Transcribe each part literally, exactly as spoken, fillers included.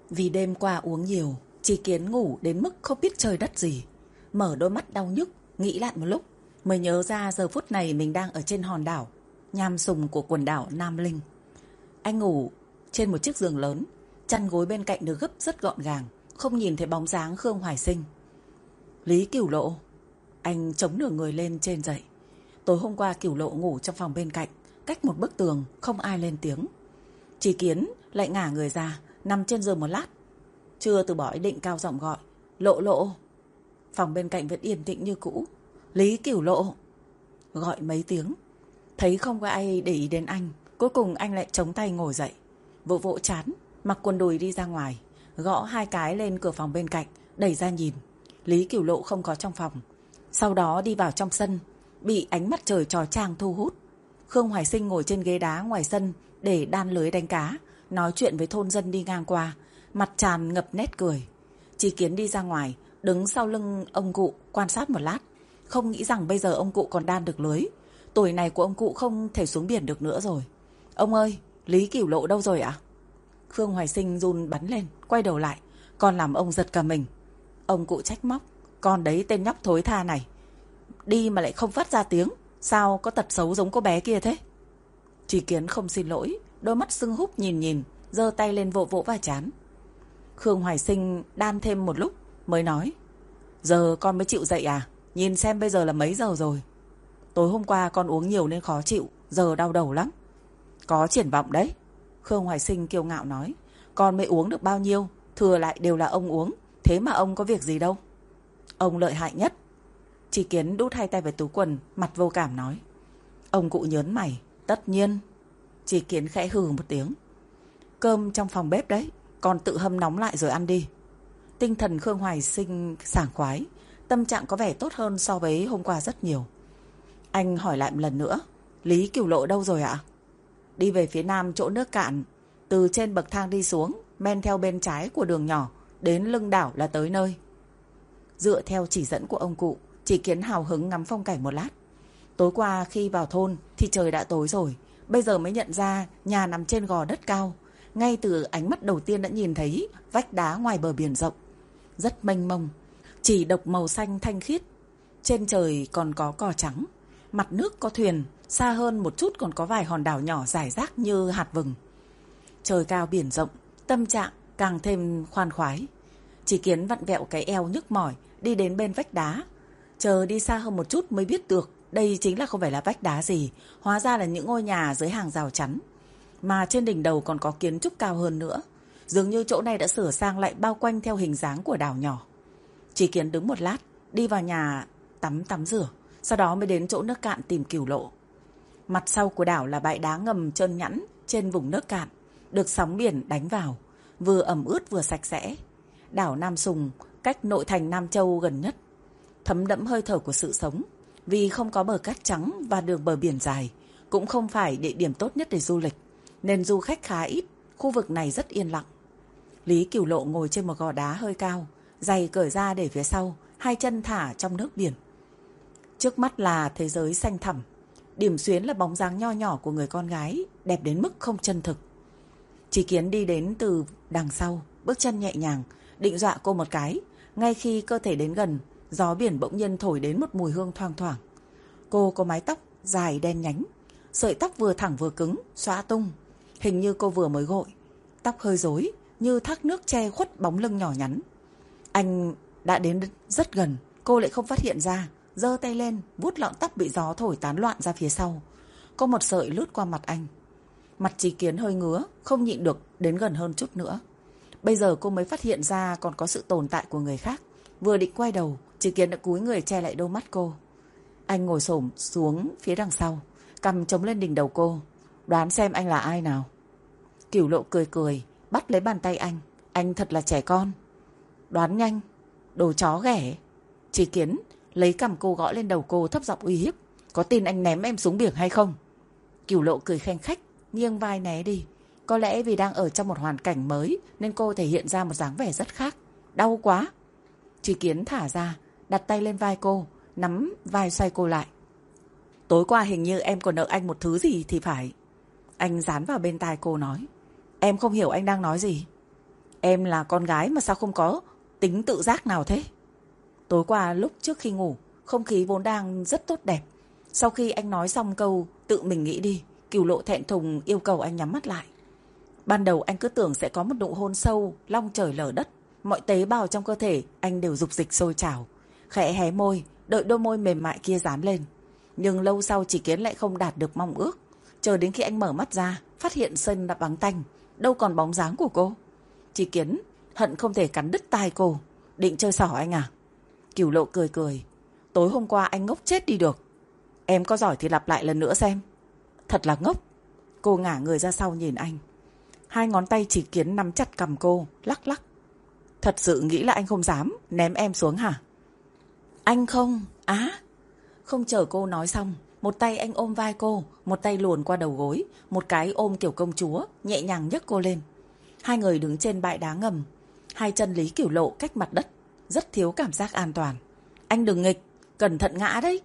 Vì đêm qua uống nhiều, Chí Kiến ngủ đến mức không biết trời đất gì. Mở đôi mắt đau nhức, nghĩ lại một lúc, mới nhớ ra giờ phút này mình đang ở trên hòn đảo Nham Sùng của quần đảo Nam Linh. Anh ngủ trên một chiếc giường lớn, chăn gối bên cạnh được gấp rất gọn gàng, không nhìn thấy bóng dáng Khương Hoài Sinh. Lý Cửu Lộ. Anh chống nửa người lên trên dậy. Tối hôm qua Cửu Lộ ngủ trong phòng bên cạnh, cách một bức tường, không ai lên tiếng. Chí Kiến lại ngả người ra, nằm trên giường một lát, chưa từ bỏ ý định cao giọng gọi Lộ Lộ. Phòng bên cạnh vẫn yên tĩnh như cũ. Lý Cửu Lộ. Gọi mấy tiếng, thấy không có ai để ý đến anh, cuối cùng anh lại chống tay ngồi dậy, vỗ vỗ trán, mặc quần đùi đi ra ngoài, gõ hai cái lên cửa phòng bên cạnh, đẩy ra nhìn. Lý Cửu Lộ không có trong phòng. Sau đó đi vào trong sân, bị ánh mặt trời chói chang thu hút. Khương Hoài Sinh ngồi trên ghế đá ngoài sân để đan lưới đánh cá, nói chuyện với thôn dân đi ngang qua, mặt tràn ngập nét cười. Chí Kiến đi ra ngoài, đứng sau lưng ông cụ quan sát một lát, không nghĩ rằng bây giờ ông cụ còn đan được lưới. Tuổi này của ông cụ không thể xuống biển được nữa rồi. Ông ơi, Lý Cửu Lộ đâu rồi ạ? Khương Hoài Sinh run bắn lên, quay đầu lại, còn làm ông giật cả mình. Ông cụ trách móc, con đấy tên nhóc thối tha này, đi mà lại không phát ra tiếng, sao có tật xấu giống cô bé kia thế? Chí Kiến không xin lỗi, đôi mắt sưng húp nhìn nhìn, giơ tay lên vỗ vỗ vào trán. Khương Hoài Sinh đan thêm một lúc mới nói, giờ con mới chịu dậy à? Nhìn xem bây giờ là mấy giờ rồi? Tối hôm qua con uống nhiều nên khó chịu, giờ đau đầu lắm. Có triển vọng đấy, Khương Hoài Sinh kiêu ngạo nói. Con mới uống được bao nhiêu, thừa lại đều là ông uống, thế mà ông có việc gì đâu. Ông lợi hại nhất. Chí Kiến đút hai tay vào túi quần, mặt vô cảm nói. Ông cụ nhớn mày, tất nhiên. Chí Kiến khẽ hừ một tiếng. Cơm trong phòng bếp đấy, con tự hâm nóng lại rồi ăn đi. Tinh thần Khương Hoài Sinh sảng khoái, tâm trạng có vẻ tốt hơn so với hôm qua rất nhiều. Anh hỏi lại một lần nữa, Lý Cửu Lộ đâu rồi ạ? Đi về phía nam chỗ nước cạn, từ trên bậc thang đi xuống, men theo bên trái của đường nhỏ, đến lưng đảo là tới nơi. Dựa theo chỉ dẫn của ông cụ, Chí Kiến hào hứng ngắm phong cảnh một lát. Tối qua khi vào thôn thì trời đã tối rồi, bây giờ mới nhận ra nhà nằm trên gò đất cao. Ngay từ ánh mắt đầu tiên đã nhìn thấy vách đá ngoài bờ biển rộng, rất mênh mông, chỉ độc màu xanh thanh khiết. Trên trời còn có cỏ trắng, mặt nước có thuyền, xa hơn một chút còn có vài hòn đảo nhỏ rải rác như hạt vừng. Trời cao biển rộng, tâm trạng càng thêm khoan khoái. Chí Kiến vặn vẹo cái eo nhức mỏi, đi đến bên vách đá. Chờ đi xa hơn một chút mới biết được đây chính là không phải là vách đá gì, hóa ra là những ngôi nhà dưới hàng rào chắn. Mà trên đỉnh đầu còn có kiến trúc cao hơn nữa. Dường như chỗ này đã sửa sang lại bao quanh theo hình dáng của đảo nhỏ. Chí Kiến đứng một lát, đi vào nhà tắm tắm rửa, sau đó mới đến chỗ nước cạn tìm Cửu Lộ. Mặt sau của đảo là bãi đá ngầm trơn nhẵn trên vùng nước cạn, được sóng biển đánh vào, vừa ẩm ướt vừa sạch sẽ. Đảo Nam Sùng cách nội thành Nam Châu gần nhất, thấm đẫm hơi thở của sự sống. Vì không có bờ cát trắng và đường bờ biển dài, cũng không phải địa điểm tốt nhất để du lịch, nên du khách khá ít, khu vực này rất yên lặng. Lý Cửu Lộ ngồi trên một gò đá hơi cao, giày cởi ra để phía sau, hai chân thả trong nước biển. Trước mắt là thế giới xanh thẳm, điểm xuyến là bóng dáng nho nhỏ của người con gái, đẹp đến mức không chân thực. Chí Kiến đi đến từ đằng sau, bước chân nhẹ nhàng, định dọa cô một cái. Ngay khi cơ thể đến gần, gió biển bỗng nhiên thổi đến một mùi hương thoang thoảng. Cô có mái tóc dài đen nhánh, sợi tóc vừa thẳng vừa cứng, xõa tung. Hình như cô vừa mới gội, tóc hơi rối, như thác nước che khuất bóng lưng nhỏ nhắn. Anh đã đến rất gần, cô lại không phát hiện ra, giơ tay lên, vuốt lọn tóc bị gió thổi tán loạn ra phía sau. Có một sợi lướt qua mặt anh. Mặt Chí Kiến hơi ngứa, không nhịn được đến gần hơn chút nữa. Bây giờ cô mới phát hiện ra còn có sự tồn tại của người khác. Vừa định quay đầu, Chí Kiến đã cúi người che lại đôi mắt cô. Anh ngồi xổm xuống phía đằng sau, cằm chống lên đỉnh đầu cô. Đoán xem anh là ai nào? Cửu Lộ cười cười, bắt lấy bàn tay anh. Anh thật là trẻ con. Đoán nhanh, đồ chó ghẻ. Chí Kiến lấy cằm cô gõ lên đầu cô, thấp giọng uy hiếp. Có tin anh ném em xuống biển hay không? Cửu Lộ cười khanh khách, nghiêng vai né đi. Có lẽ vì đang ở trong một hoàn cảnh mới nên cô thể hiện ra một dáng vẻ rất khác. Đau quá. Chí Kiến thả ra, đặt tay lên vai cô, nắm vai xoay cô lại. Tối qua hình như em còn nợ anh một thứ gì thì phải. Anh dán vào bên tai cô nói. Em không hiểu anh đang nói gì. Em là con gái mà sao không có tính tự giác nào thế? Tối qua lúc trước khi ngủ, không khí vốn đang rất tốt đẹp. Sau khi anh nói xong câu tự mình nghĩ đi, Cửu Lộ thẹn thùng yêu cầu anh nhắm mắt lại. Ban đầu anh cứ tưởng sẽ có một nụ hôn sâu, long trời lở đất. Mọi tế bào trong cơ thể anh đều dục dịch sôi trào. Khẽ hé môi, đợi đôi môi mềm mại kia dán lên. Nhưng lâu sau Chỉ Kiến lại không đạt được mong ước. Chờ đến khi anh mở mắt ra, phát hiện sân đã vắng tanh, đâu còn bóng dáng của cô. Chỉ Kiến hận không thể cắn đứt tai cô. Định chơi xỏ anh à? Cửu Lộ cười cười. Tối hôm qua anh ngốc chết đi được. Em có giỏi thì lặp lại lần nữa xem. Thật là ngốc. Cô ngả người ra sau nhìn anh. Hai ngón tay Chỉ Kiến nắm chặt cằm cô, lắc lắc. Thật sự nghĩ là anh không dám ném em xuống hả? Anh không, á. Không chờ cô nói xong, một tay anh ôm vai cô, một tay luồn qua đầu gối, một cái ôm kiểu công chúa, nhẹ nhàng nhấc cô lên. Hai người đứng trên bãi đá ngầm, hai chân Lý Cửu Lộ cách mặt đất, rất thiếu cảm giác an toàn. Anh đừng nghịch, cẩn thận ngã đấy.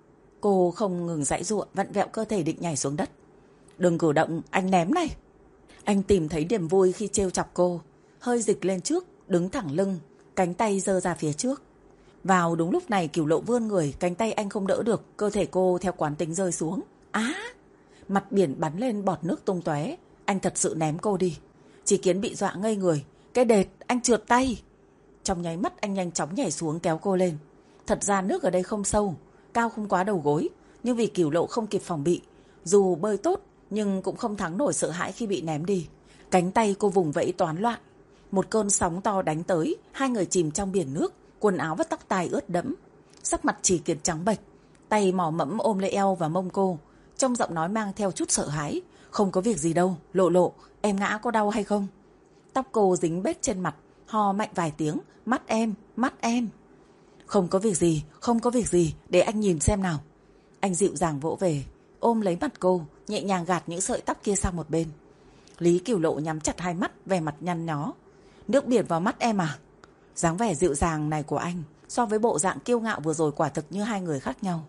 Cô không ngừng giãy giụa, vặn vẹo cơ thể định nhảy xuống đất. Đừng cử động, anh ném này. Anh tìm thấy niềm vui khi trêu chọc cô, hơi dịch lên trước, đứng thẳng lưng, cánh tay giơ ra phía trước. Vào đúng lúc này Cửu Lộ vươn người, cánh tay anh không đỡ được, cơ thể cô theo quán tính rơi xuống. Á! Mặt biển bắn lên bọt nước tung tóe, anh thật sự ném cô đi. Chỉ Kiến bị dọa ngây người. Cái đệt, anh trượt tay. Trong nháy mắt anh nhanh chóng nhảy xuống kéo cô lên. Thật ra nước ở đây không sâu, cao không quá đầu gối, nhưng vì Cửu Lộ không kịp phòng bị, dù bơi tốt nhưng cũng không thắng nổi sợ hãi khi bị ném đi. Cánh tay cô vùng vẫy toán loạn. Một cơn sóng to đánh tới, hai người chìm trong biển nước, quần áo và tóc tai ướt đẫm. Sắc mặt Chỉ Kiến trắng bệch, tay mò mẫm ôm lấy eo và mông cô, trong giọng nói mang theo chút sợ hãi. Không có việc gì đâu, Lộ Lộ, em ngã có đau hay không? Tóc cô dính bết trên mặt, ho mạnh vài tiếng. Mắt em, mắt em. Không có việc gì, không có việc gì, để anh nhìn xem nào. Anh dịu dàng vỗ về, ôm lấy mặt cô, nhẹ nhàng gạt những sợi tóc kia sang một bên. Lý Cửu Lộ nhắm chặt hai mắt, vẻ mặt nhăn nhó. Nước biển vào mắt em à? Dáng vẻ dịu dàng này của anh so với bộ dạng kiêu ngạo vừa rồi quả thực như hai người khác nhau.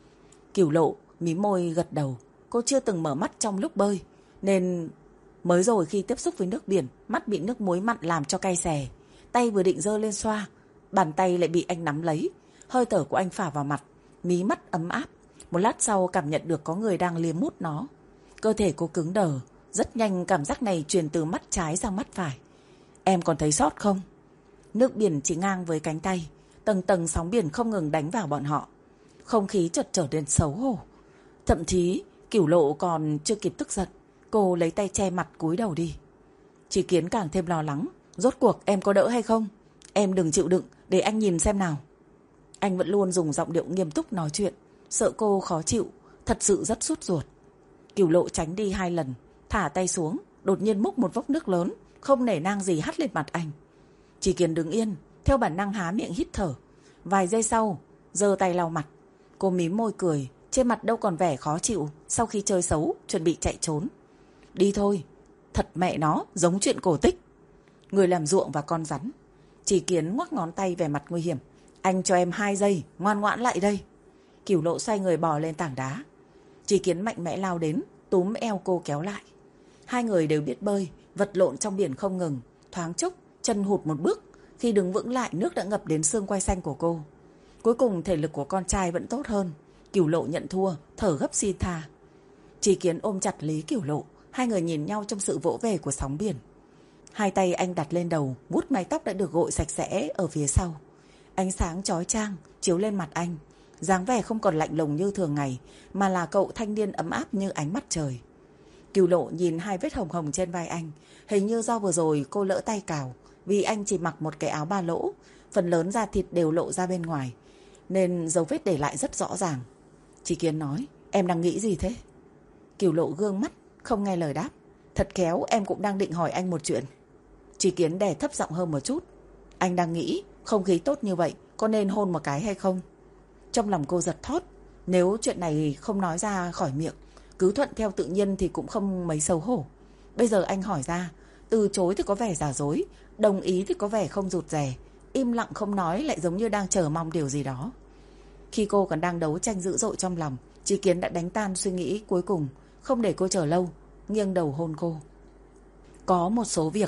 Cửu Lộ mím môi gật đầu. Cô chưa từng mở mắt trong lúc bơi, nên mới rồi khi tiếp xúc với nước biển, mắt bị nước muối mặn làm cho cay xè. Tay vừa định giơ lên xoa, bàn tay lại bị anh nắm lấy. Hơi thở của anh phả vào mặt, mí mắt ấm áp. Một lát sau cảm nhận được có người đang liếm mút nó. Cơ thể cô cứng đờ. Rất nhanh cảm giác này truyền từ mắt trái sang mắt phải. Em còn thấy sót không? Nước biển chỉ ngang với cánh tay, tầng tầng sóng biển không ngừng đánh vào bọn họ. Không khí chợt trở nên xấu hổ. Thậm chí Cửu Lộ còn chưa kịp tức giận, cô lấy tay che mặt cúi đầu đi. Chỉ Kiến càng thêm lo lắng. Rốt cuộc em có đỡ hay không? Em đừng chịu đựng, để anh nhìn xem nào. Anh vẫn luôn dùng giọng điệu nghiêm túc nói chuyện, sợ cô khó chịu, thật sự rất sốt ruột. Cửu Lộ tránh đi hai lần, thả tay xuống, đột nhiên múc một vốc nước lớn, không nể nang gì hắt lên mặt anh. Chỉ Kiến đứng yên, theo bản năng há miệng hít thở. Vài giây sau, giơ tay lau mặt. Cô mím môi cười, trên mặt đâu còn vẻ khó chịu sau khi chơi xấu, chuẩn bị chạy trốn. Đi thôi, thật mẹ nó, giống chuyện cổ tích. Người làm ruộng và con rắn. Chỉ Kiến ngoắc ngón tay về mặt nguy hiểm. Anh cho em hai giây, ngoan ngoãn lại đây. Cửu Lộ xoay người bò lên tảng đá. Chỉ Kiến mạnh mẽ lao đến, túm eo cô kéo lại. Hai người đều biết bơi, vật lộn trong biển không ngừng. Thoáng chốc, chân hụt một bước. Khi đứng vững lại, nước đã ngập đến xương quai xanh của cô. Cuối cùng thể lực của con trai vẫn tốt hơn. Cửu Lộ nhận thua, thở gấp xin tha. Chỉ Kiến ôm chặt Lý Cửu Lộ. Hai người nhìn nhau trong sự vỗ về của sóng biển. Hai tay anh đặt lên đầu, vuốt mái tóc đã được gội sạch sẽ ở phía sau. Ánh sáng chói chang chiếu lên mặt anh, dáng vẻ không còn lạnh lùng như thường ngày, mà là cậu thanh niên ấm áp như ánh mặt trời. Cửu Lộ nhìn hai vết hồng hồng trên vai anh, hình như do vừa rồi cô lỡ tay cào, vì anh chỉ mặc một cái áo ba lỗ, phần lớn da thịt đều lộ ra bên ngoài, nên dấu vết để lại rất rõ ràng. Chỉ Kiến nói, em đang nghĩ gì thế? Cửu Lộ gương mắt, không nghe lời đáp. Thật khéo, em cũng đang định hỏi anh một chuyện. Chỉ Kiến đè thấp giọng hơn một chút. Anh đang nghĩ, không khí tốt như vậy, có nên hôn một cái hay không? Trong lòng cô giật thót. Nếu chuyện này không nói ra khỏi miệng, cứ thuận theo tự nhiên thì cũng không mấy xấu hổ. Bây giờ anh hỏi ra, từ chối thì có vẻ giả dối, đồng ý thì có vẻ không rụt rè, im lặng không nói lại giống như đang chờ mong điều gì đó. Khi cô còn đang đấu tranh dữ dội trong lòng, Chỉ Kiến đã đánh tan suy nghĩ cuối cùng, không để cô chờ lâu, nghiêng đầu hôn cô. Có một số việc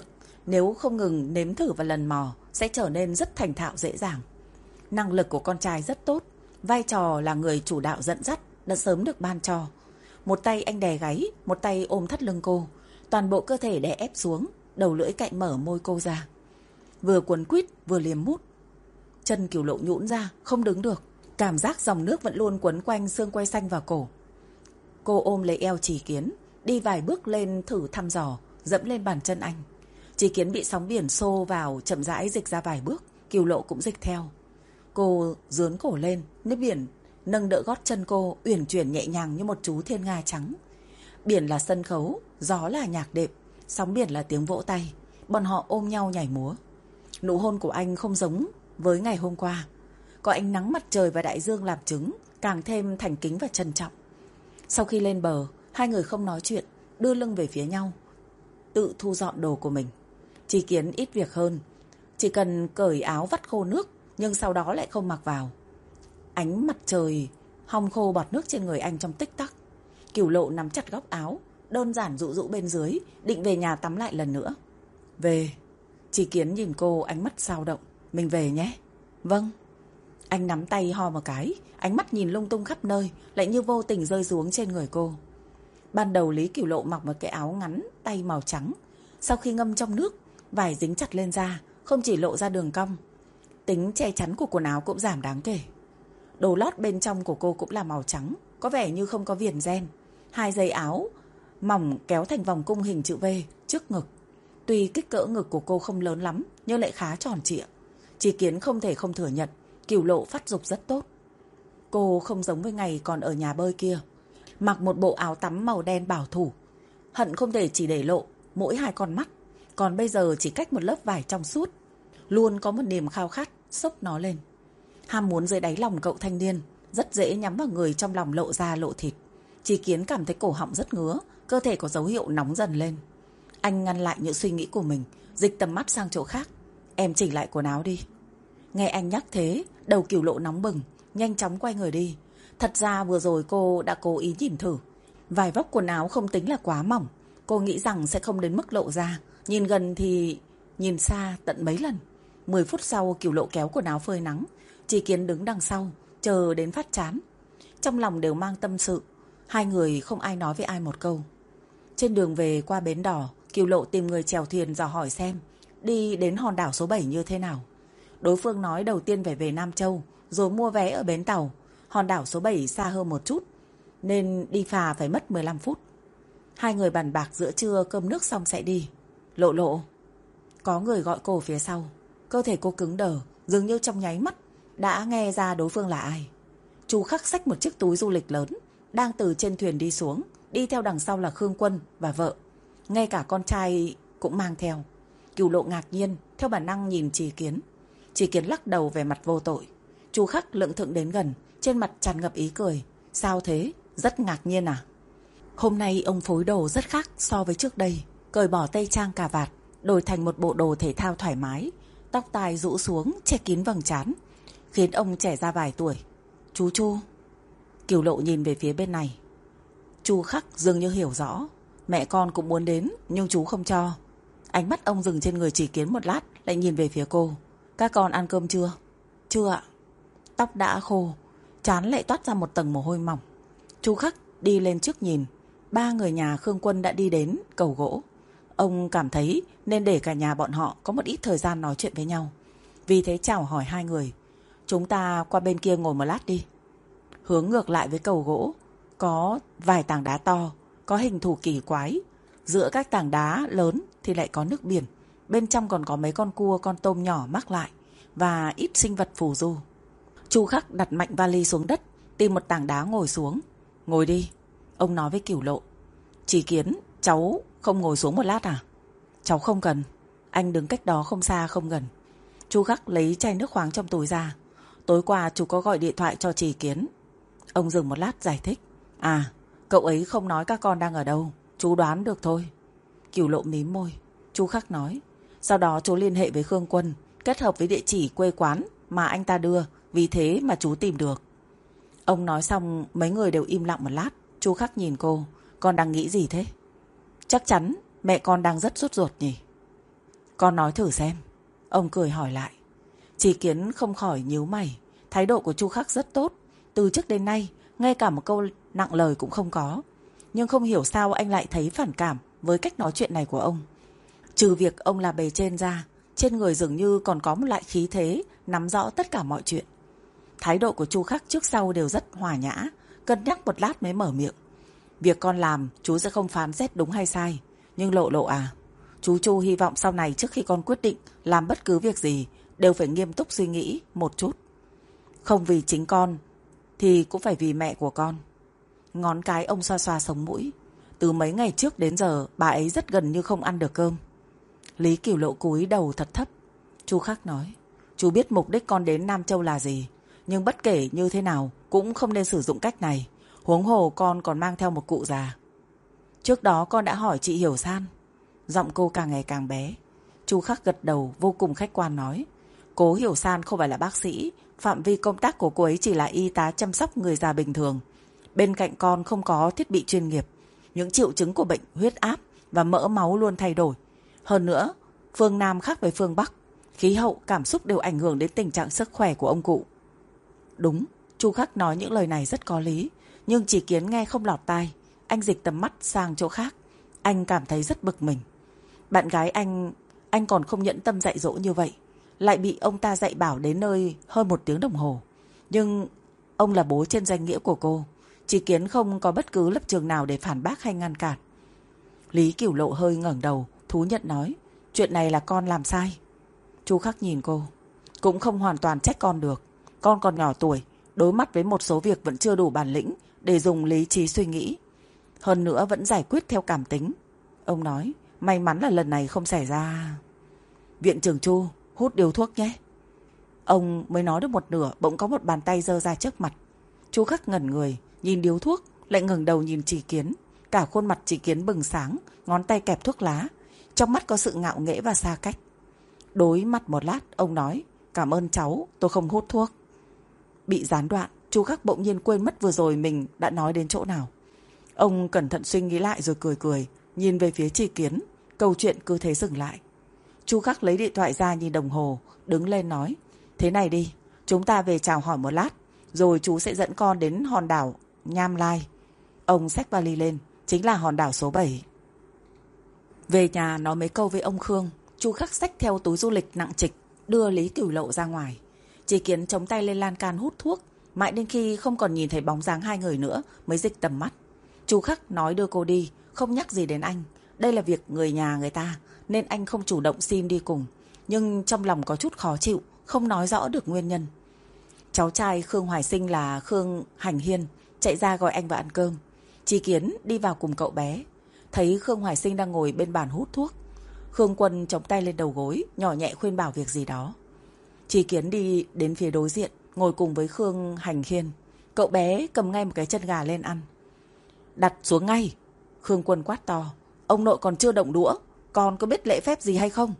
Nếu không ngừng nếm thử và lần mò sẽ trở nên rất thành thạo dễ dàng. Năng lực của con trai rất tốt, vai trò là người chủ đạo dẫn dắt đã sớm được ban cho. Một tay anh đè gáy, một tay ôm thắt lưng cô, toàn bộ cơ thể đè ép xuống, đầu lưỡi cạy mở môi cô ra. Vừa quấn quýt vừa liếm mút. Chân Kiều Lộ nhũn ra, không đứng được. Cảm giác dòng nước vẫn luôn quấn quanh xương quai xanh và cổ. Cô ôm lấy eo Chỉ Kiến, đi vài bước lên thử thăm dò, dẫm lên bàn chân anh. Chỉ Kiến bị sóng biển xô vào, chậm rãi dịch ra vài bước, Kiều Lộ cũng dịch theo. Cô dướn cổ lên, nước biển nâng đỡ gót chân cô, uyển chuyển nhẹ nhàng như một chú thiên nga trắng. Biển là sân khấu, gió là nhạc đệm, sóng biển là tiếng vỗ tay. Bọn họ ôm nhau nhảy múa. Nụ hôn của anh không giống với ngày hôm qua. Có ánh nắng mặt trời và đại dương làm chứng, càng thêm thành kính và trân trọng. Sau khi lên bờ, hai người không nói chuyện, đưa lưng về phía nhau, tự thu dọn đồ của mình. Chỉ Kiến ít việc hơn, chỉ cần cởi áo vắt khô nước, nhưng sau đó lại không mặc vào. Ánh mặt trời hong khô bọt nước trên người anh trong tích tắc. Kiều Lộ nắm chặt góc áo, đơn giản dụ dụ bên dưới, định về nhà tắm lại lần nữa. Về. Chỉ Kiến nhìn cô, ánh mắt dao động. Mình về nhé. Vâng. Anh nắm tay ho một cái, ánh mắt nhìn lung tung khắp nơi, lại như vô tình rơi xuống trên người cô. Ban đầu Lý Kiều Lộ mặc một cái áo ngắn tay màu trắng. Sau khi ngâm trong nước, vải dính chặt lên da, không chỉ lộ ra đường cong, tính che chắn của quần áo cũng giảm đáng kể. Đồ lót bên trong của cô cũng là màu trắng, có vẻ như không có viền ren. Hai dây áo mỏng kéo thành vòng cung hình chữ V trước ngực. Tuy kích cỡ ngực của cô không lớn lắm, nhưng lại khá tròn trịa. Chỉ Kiến không thể không thừa nhận, Kiều Lộ phát dục rất tốt. Cô không giống với ngày còn ở nhà bơi kia, mặc một bộ áo tắm màu đen bảo thủ, hận không thể chỉ để lộ mỗi hai con mắt. Còn bây giờ chỉ cách một lớp vải trong suốt, luôn có một niềm khao khát xốc nó lên. Ham muốn dưới đáy lòng cậu thanh niên rất dễ nhắm vào người trong lòng lộ ra lộ thịt. Chỉ Kiến cảm thấy cổ họng rất ngứa, cơ thể có dấu hiệu nóng dần lên. Anh ngăn lại những suy nghĩ của mình, dịch tầm mắt sang chỗ khác. Em chỉnh lại quần áo đi. Nghe anh nhắc thế, đầu Kiều Lộ nóng bừng, nhanh chóng quay người đi. Thật ra vừa rồi cô đã cố ý nhìn thử. Vài vóc quần áo không tính là quá mỏng, cô nghĩ rằng sẽ không đến mức lộ ra. Nhìn gần thì nhìn xa tận mấy lần. Mười phút sau Kiều Lộ kéo quần áo phơi nắng. Chỉ Kiến đứng đằng sau, chờ đến phát chán. Trong lòng đều mang tâm sự. Hai người không ai nói với ai một câu. Trên đường về qua bến đò, Kiều Lộ tìm người chèo thuyền dò hỏi xem đi đến hòn đảo số bảy như thế nào. Đối phương nói đầu tiên phải về Nam Châu, rồi mua vé ở bến tàu. Hòn đảo số bảy xa hơn một chút, nên đi phà phải mất mười lăm phút. Hai người bàn bạc giữa trưa cơm nước xong sẽ đi. Lộ Lộ. Có người gọi cô phía sau. Cơ thể cô cứng đờ, dường như trong nháy mắt đã nghe ra đối phương là ai. Chu Khắc xách một chiếc túi du lịch lớn, đang từ trên thuyền đi xuống. Đi theo đằng sau là Khương Quân và vợ, ngay cả con trai cũng mang theo. Kiều Lộ ngạc nhiên, theo bản năng nhìn Chỉ Kiến. Chỉ Kiến lắc đầu vẻ mặt vô tội. Chu Khắc lững thững đến gần, trên mặt tràn ngập ý cười. Sao thế? Rất ngạc nhiên à? Hôm nay ông phối đồ rất khác so với trước đây. Cởi bỏ tây trang cà vạt, đổi thành một bộ đồ thể thao thoải mái. Tóc tai rũ xuống, che kín vầng trán, khiến ông trẻ ra vài tuổi. Chú Chu. Kiều Lộ nhìn về phía bên này. Chu Khắc dường như hiểu rõ. Mẹ con cũng muốn đến, nhưng chú không cho. Ánh mắt ông dừng trên người Chỉ Kiến một lát, lại nhìn về phía cô. Các con ăn cơm chưa? Chưa ạ. Tóc đã khô, trán lại toát ra một tầng mồ hôi mỏng. Chu Khắc đi lên trước nhìn. Ba người nhà Khương Quân đã đi đến cầu gỗ. Ông cảm thấy nên để cả nhà bọn họ có một ít thời gian nói chuyện với nhau. Vì thế chào hỏi hai người. Chúng ta qua bên kia ngồi một lát đi. Hướng ngược lại với cầu gỗ, có vài tảng đá to, có hình thù kỳ quái. Giữa các tảng đá lớn thì lại có nước biển. Bên trong còn có mấy con cua, con tôm nhỏ mắc lại, và ít sinh vật phù du. Chu Khắc đặt mạnh vali xuống đất, tìm một tảng đá ngồi xuống. Ngồi đi, ông nói với Kiều Lộ. Chỉ Kiến, cháu không ngồi xuống một lát à? Cháu không cần, anh đứng cách đó không xa không gần. Chu Khắc lấy chai nước khoáng trong túi ra. Tối qua chú có gọi điện thoại cho Chỉ Kiến. Ông dừng một lát giải thích. À, cậu ấy không nói các con đang ở đâu, chú đoán được thôi. Kiều Lộ mím môi. Chu Khắc nói. Sau đó chú liên hệ với Khương Quân, kết hợp với địa chỉ quê quán mà anh ta đưa, vì thế mà chú tìm được. Ông nói xong, mấy người đều im lặng một lát. Chu Khắc nhìn cô. Con đang nghĩ gì thế? Chắc chắn mẹ con đang rất sốt ruột nhỉ? Con nói thử xem. Ông cười hỏi lại. Chí Kiến không khỏi nhíu mày. Thái độ của Chu Khắc rất tốt. Từ trước đến nay, ngay cả một câu nặng lời cũng không có. Nhưng không hiểu sao anh lại thấy phản cảm với cách nói chuyện này của ông. Trừ việc ông là bề trên ra, trên người dường như còn có một loại khí thế nắm rõ tất cả mọi chuyện. Thái độ của Chu Khắc trước sau đều rất hòa nhã, cân nhắc một lát mới mở miệng. Việc con làm chú sẽ không phán xét đúng hay sai. Nhưng Lộ Lộ à, chú Chu hy vọng sau này trước khi con quyết định làm bất cứ việc gì đều phải nghiêm túc suy nghĩ một chút. Không vì chính con thì cũng phải vì mẹ của con. Ngón cái ông xoa xoa sống mũi. Từ mấy ngày trước đến giờ bà ấy rất gần như không ăn được cơm. Lý Cửu Lộ cúi đầu thật thấp. Chu Khắc nói, chú biết mục đích con đến Nam Châu là gì, nhưng bất kể như thế nào cũng không nên sử dụng cách này. Huống hồ con còn mang theo một cụ già. Trước đó con đã hỏi chị Hiểu San. Giọng cô càng ngày càng bé. Chu Khắc gật đầu vô cùng khách quan nói, cố Hiểu San không phải là bác sĩ, phạm vi công tác của cô ấy chỉ là y tá chăm sóc người già bình thường. Bên cạnh con không có thiết bị chuyên nghiệp. Những triệu chứng của bệnh huyết áp và mỡ máu luôn thay đổi. Hơn nữa, phương Nam khác với phương Bắc, khí hậu, cảm xúc đều ảnh hưởng đến tình trạng sức khỏe của ông cụ. Đúng, Chu Khắc nói những lời này rất có lý, nhưng Chí Kiến nghe không lọt tai. Anh dịch tầm mắt sang chỗ khác. Anh cảm thấy rất bực mình. Bạn gái anh, anh còn không nhẫn tâm dạy dỗ như vậy, lại bị ông ta dạy bảo đến nơi hơn một tiếng đồng hồ. Nhưng ông là bố trên danh nghĩa của cô. Chí Kiến không có bất cứ lập trường nào để phản bác hay ngăn cản. Lý Cửu Lộ hơi ngẩng đầu, thú nhận nói, chuyện này là con làm sai. Chu Khắc nhìn cô, cũng không hoàn toàn trách con được. Con còn nhỏ tuổi, đối mặt với một số việc vẫn chưa đủ bản lĩnh để dùng lý trí suy nghĩ. Hơn nữa vẫn giải quyết theo cảm tính. Ông nói, may mắn là lần này không xảy ra. Viện trưởng Chu, hút điếu thuốc nhé. Ông mới nói được một nửa, bỗng có một bàn tay giơ ra trước mặt. Chu Khắc ngẩn người, nhìn điếu thuốc, lại ngẩng đầu nhìn Chí Kiến. Cả khuôn mặt Chí Kiến bừng sáng, ngón tay kẹp thuốc lá, trong mắt có sự ngạo nghễ và xa cách. Đối mặt một lát, ông nói, cảm ơn cháu, tôi không hút thuốc. Bị gián đoạn, Chu Khắc bỗng nhiên quên mất vừa rồi mình đã nói đến chỗ nào. Ông cẩn thận suy nghĩ lại rồi cười cười, nhìn về phía Chí Kiến. Câu chuyện cứ thế dừng lại. Chu Khắc lấy điện thoại ra nhìn đồng hồ, đứng lên nói, thế này đi, chúng ta về chào hỏi một lát, rồi chú sẽ dẫn con đến hòn đảo Nham Lai. Ông xách vali lên, chính là hòn đảo số bảy. Về nhà nói mấy câu với ông Khương, Chu Khắc xách theo túi du lịch nặng trịch, đưa Lý Cửu Lộ ra ngoài. Chí Kiến chống tay lên lan can hút thuốc, mãi đến khi không còn nhìn thấy bóng dáng hai người nữa mới dịch tầm mắt. Chu Khắc nói đưa cô đi, không nhắc gì đến anh. Đây là việc người nhà người ta, nên anh không chủ động xin đi cùng. Nhưng trong lòng có chút khó chịu, không nói rõ được nguyên nhân. Cháu trai Khương Hoài Sinh là Khương Hành Hiên chạy ra gọi anh vào ăn cơm. Chí Kiến đi vào cùng cậu bé, thấy Khương Hoài Sinh đang ngồi bên bàn hút thuốc. Khương Quân chống tay lên đầu gối, nhỏ nhẹ khuyên bảo việc gì đó. Chí Kiến đi đến phía đối diện, ngồi cùng với Khương Hành Hiên. Cậu bé cầm ngay một cái chân gà lên ăn. Đặt xuống ngay. Khương Quân quát to, ông nội còn chưa động đũa, con có biết lễ phép gì hay không?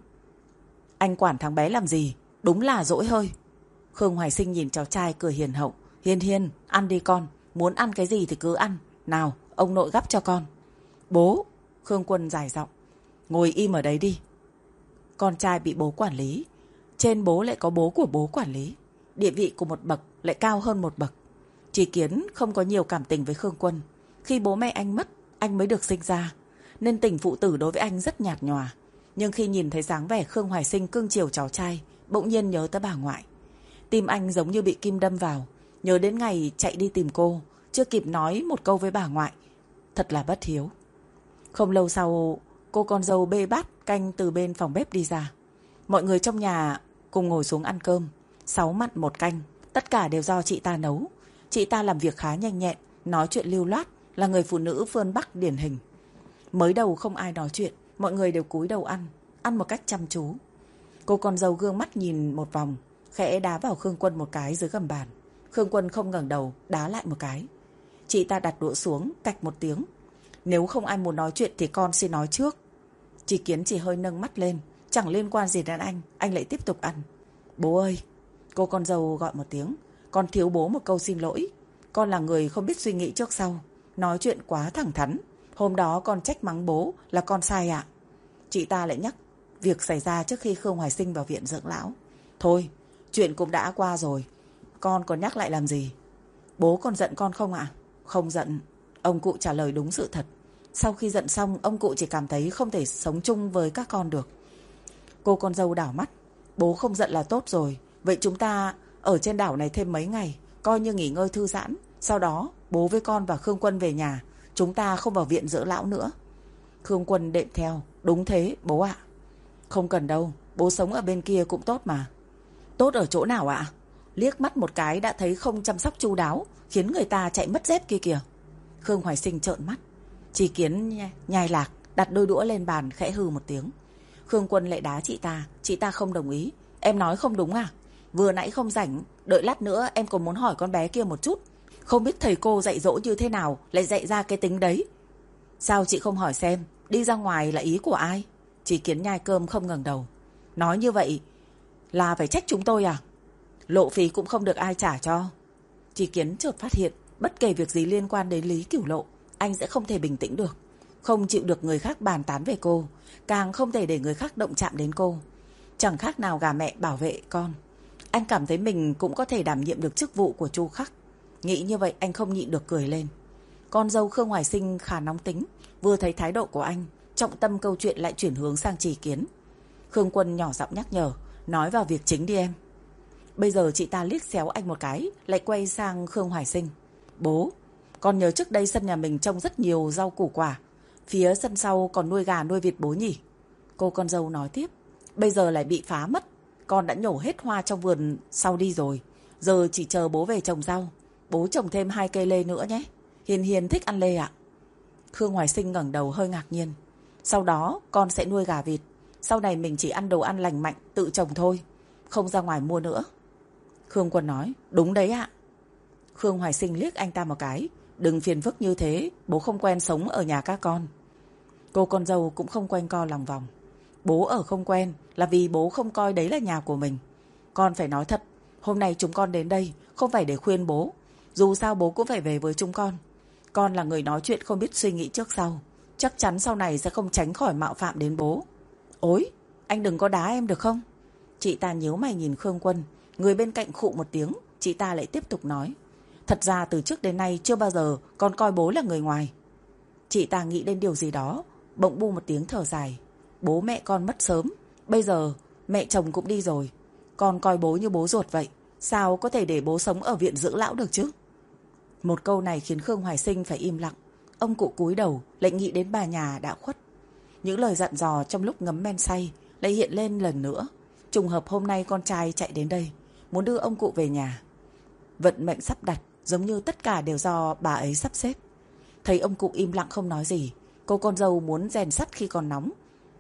Anh quản thằng bé làm gì, đúng là dỗi hơi. Khương Hoài Sinh nhìn cháu trai cười hiền hậu. Hiên Hiên, ăn đi con, muốn ăn cái gì thì cứ ăn. Nào, ông nội gắp cho con. Bố, Khương Quân dài giọng, ngồi im ở đấy đi. Con trai bị bố quản lý, trên bố lại có bố của bố quản lý. Địa vị của một bậc lại cao hơn một bậc. Chí Kiến không có nhiều cảm tình với Khương Quân. Khi bố mẹ anh mất, anh mới được sinh ra, nên tình phụ tử đối với anh rất nhạt nhòa. Nhưng khi nhìn thấy dáng vẻ Khương Hoài Sinh cưng chiều cháu trai, bỗng nhiên nhớ tới bà ngoại. Tim anh giống như bị kim đâm vào. Nhớ đến ngày chạy đi tìm cô, chưa kịp nói một câu với bà ngoại. Thật là bất hiếu. Không lâu sau, cô con dâu bê bát canh từ bên phòng bếp đi ra. Mọi người trong nhà cùng ngồi xuống ăn cơm. Sáu mặn một canh, tất cả đều do chị ta nấu. Chị ta làm việc khá nhanh nhẹn, nói chuyện lưu loát, là người phụ nữ phương Bắc điển hình. Mới đầu không ai nói chuyện, mọi người đều cúi đầu ăn, ăn một cách chăm chú. Cô con dâu gương mắt nhìn một vòng, khẽ đá vào Khương Quân một cái dưới gầm bàn. Khương Quân không ngẩng đầu, đá lại một cái. Chị ta đặt đũa xuống, cạch một tiếng. Nếu không ai muốn nói chuyện thì con xin nói trước. Chí Kiến chỉ hơi nâng mắt lên, chẳng liên quan gì đến anh, anh lại tiếp tục ăn. Bố ơi, cô con dâu gọi một tiếng, con thiếu bố một câu xin lỗi. Con là người không biết suy nghĩ trước sau, nói chuyện quá thẳng thắn. Hôm đó con trách mắng bố là con sai ạ. Chị ta lại nhắc, việc xảy ra trước khi Khương Hoài Sinh vào viện dưỡng lão. Thôi, chuyện cũng đã qua rồi, con còn nhắc lại làm gì? Bố còn giận con không ạ? Không giận. Ông cụ trả lời đúng sự thật. Sau khi giận xong, ông cụ chỉ cảm thấy không thể sống chung với các con được. Cô con dâu đảo mắt. Bố không giận là tốt rồi. Vậy chúng ta ở trên đảo này thêm mấy ngày, coi như nghỉ ngơi thư giãn. Sau đó bố với con và Khương Quân về nhà. Chúng ta không vào viện dưỡng lão nữa. Khương Quân đệm theo. Đúng thế bố ạ. Không cần đâu, bố sống ở bên kia cũng tốt mà. Tốt ở chỗ nào ạ? Liếc mắt một cái đã thấy không chăm sóc chu đáo, khiến người ta chạy mất dép kia kìa. Khương Hoài Sinh trợn mắt. Chỉ Kiến nhai lạc, đặt đôi đũa lên bàn khẽ hừ một tiếng. Khương Quân lại đá chị ta. Chị ta không đồng ý. Em nói không đúng à? Vừa nãy không rảnh, đợi lát nữa em còn muốn hỏi con bé kia một chút. Không biết thầy cô dạy dỗ như thế nào lại dạy ra cái tính đấy. Sao chị không hỏi xem đi ra ngoài là ý của ai? Chỉ Kiến nhai cơm không ngẩng đầu. Nói như vậy là phải trách chúng tôi à? Lộ phí cũng không được ai trả cho. Chỉ Kiến chợt phát hiện bất kể việc gì liên quan đến Lý Cửu Lộ, anh sẽ không thể bình tĩnh được. Không chịu được người khác bàn tán về cô, càng không thể để người khác động chạm đến cô. Chẳng khác nào gà mẹ bảo vệ con. Anh cảm thấy mình cũng có thể đảm nhiệm được chức vụ của Chu Khắc. Nghĩ như vậy anh không nhịn được cười lên. Con dâu Khương Hoài Sinh khá nóng tính. Vừa thấy thái độ của anh, trọng tâm câu chuyện lại chuyển hướng sang Chỉ Kiến. Khương Quân nhỏ giọng nhắc nhở. Nói vào việc chính đi em. Bây giờ chị ta liếc xéo anh một cái, lại quay sang Khương Hoài Sinh. Bố, con nhớ trước đây sân nhà mình trông rất nhiều rau củ quả. Phía sân sau còn nuôi gà nuôi vịt bố nhỉ? Cô con dâu nói tiếp. Bây giờ lại bị phá mất. Con đã nhổ hết hoa trong vườn sau đi rồi. Giờ chỉ chờ bố về trồng rau. Bố trồng thêm hai cây lê nữa nhé. Hiền Hiền thích ăn lê ạ. Khương Hoài Sinh ngẩng đầu hơi ngạc nhiên. Sau đó con sẽ nuôi gà vịt. Sau này mình chỉ ăn đồ ăn lành mạnh, tự trồng thôi. Không ra ngoài mua nữa. Khương Quân nói. Đúng đấy ạ. Khương Hoài Sinh liếc anh ta một cái. Đừng phiền phức như thế. Bố không quen sống ở nhà các con. Cô con dâu cũng không quanh co lòng vòng. Bố ở không quen là vì bố không coi đấy là nhà của mình. Con phải nói thật. Hôm nay chúng con đến đây không phải để khuyên bố. Dù sao bố cũng phải về với chúng con. Con là người nói chuyện không biết suy nghĩ trước sau. Chắc chắn sau này sẽ không tránh khỏi mạo phạm đến bố. Ôi, anh đừng có đá em được không? Chị ta nhíu mày nhìn Khương Quân. Người bên cạnh khụ một tiếng. Chị ta lại tiếp tục nói. Thật ra từ trước đến nay chưa bao giờ con coi bố là người ngoài. Chị ta nghĩ đến điều gì đó, bỗng bu một tiếng thở dài. Bố mẹ con mất sớm. Bây giờ mẹ chồng cũng đi rồi. Con coi bố như bố ruột vậy. Sao có thể để bố sống ở viện dưỡng lão được chứ? Một câu này khiến Khương Hoài Sinh phải im lặng. Ông cụ cúi đầu lại nghĩ đến bà nhà đã khuất. Những lời dặn dò trong lúc ngấm men say lại hiện lên lần nữa. Trùng hợp hôm nay con trai chạy đến đây, muốn đưa ông cụ về nhà. Vận mệnh sắp đặt, giống như tất cả đều do bà ấy sắp xếp. Thấy ông cụ im lặng không nói gì, cô con dâu muốn rèn sắt khi còn nóng,